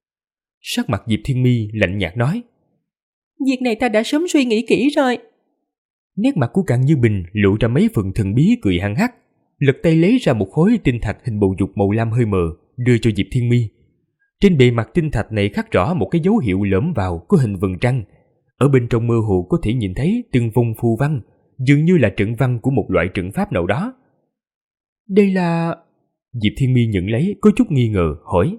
Sắc mặt Diệp Thiên Mi lạnh nhạt nói.
Việc này ta đã sớm suy nghĩ kỹ rồi.
Nét mặt của Càng Như Bình lộ ra mấy phần thần bí, cười hăng hắc, lật tay lấy ra một khối tinh thạch hình bầu dục màu lam hơi mờ, đưa cho Diệp Thiên Mi. Trên bề mặt tinh thạch này khắc rõ một cái dấu hiệu lõm vào có hình vầng trăng. Ở bên trong mơ hồ có thể nhìn thấy từng vùng phù văn, dường như là trận văn của một loại trận pháp nào đó.
Đây là...
Diệp Thiên Mi nhận lấy có chút nghi ngờ, hỏi.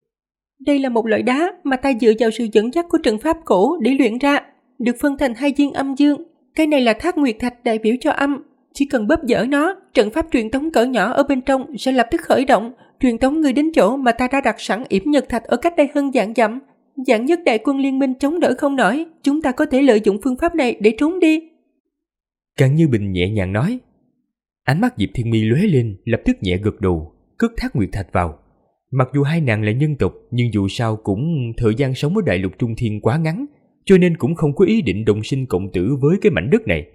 Đây là một loại đá mà ta dựa vào sự dẫn dắt của trận pháp cổ để luyện ra, được phân thành hai viên âm dương. Cái này là Thác Nguyệt Thạch đại biểu cho âm. Chỉ cần bóp dở nó, trận pháp truyền tống cỡ nhỏ ở bên trong sẽ lập tức khởi động, truyền tống người đến chỗ mà ta đã đặt sẵn yểm nhật thạch ở cách đây hơn vạn dặm. Vạn nhất đại quân liên minh chống đỡ không nổi, chúng ta có thể lợi dụng phương pháp này để trốn đi.
Càng Như Bình nhẹ nhàng nói. Ánh mắt Diệp Thiên Mi lóe lên, lập tức nhẹ gật đầu, cất Thác Nguyệt Thạch vào. Mặc dù hai nàng là nhân tộc, nhưng dù sao cũng thời gian sống ở đại lục Trung Thiên quá ngắn, cho nên cũng không có ý định đồng sinh cộng tử với cái mảnh đất này.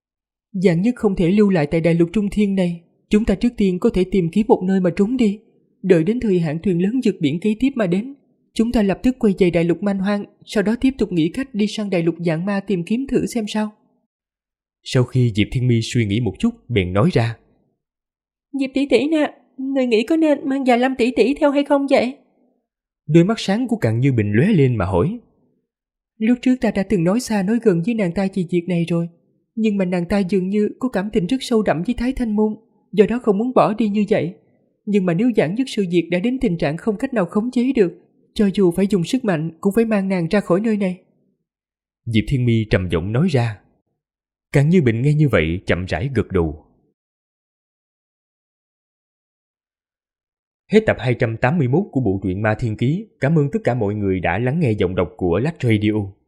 Vạn nhất không thể lưu lại tại đại lục Trung Thiên này, chúng ta trước tiên có thể tìm kiếm một nơi mà trốn đi. Đợi đến thời hạn thuyền lớn vượt biển kế tiếp mà đến, chúng ta lập tức quay về đại lục Man Hoang, sau đó tiếp tục nghĩ cách đi sang đại lục Vạn Ma tìm kiếm thử xem sao.
Sau khi Diệp Thiên Mi suy nghĩ một chút, bèn nói ra.
Diệp tỷ tỷ nè, người nghĩ có nên mang Già Lâm tỷ tỷ theo hay không vậy?
Đôi mắt sáng của Càng Như Bình lóe lên mà hỏi.
Lúc trước ta đã từng nói xa nói gần với nàng ta về việc này rồi, nhưng mà nàng ta dường như có cảm tình rất sâu đậm với Thái Thanh Môn, do đó không muốn bỏ đi như vậy. Nhưng mà nếu vạn nhất sự việc đã đến tình trạng không cách nào khống chế được, cho dù phải dùng sức mạnh cũng phải mang nàng ra khỏi nơi này.
Diệp Thiên Mi trầm giọng nói ra. Càng Như Bình nghe như vậy chậm rãi gật đầu. Hết tập 281 của bộ truyện Ma Thiên Ký. Cảm ơn tất cả mọi người đã lắng nghe giọng đọc của Lách Radio.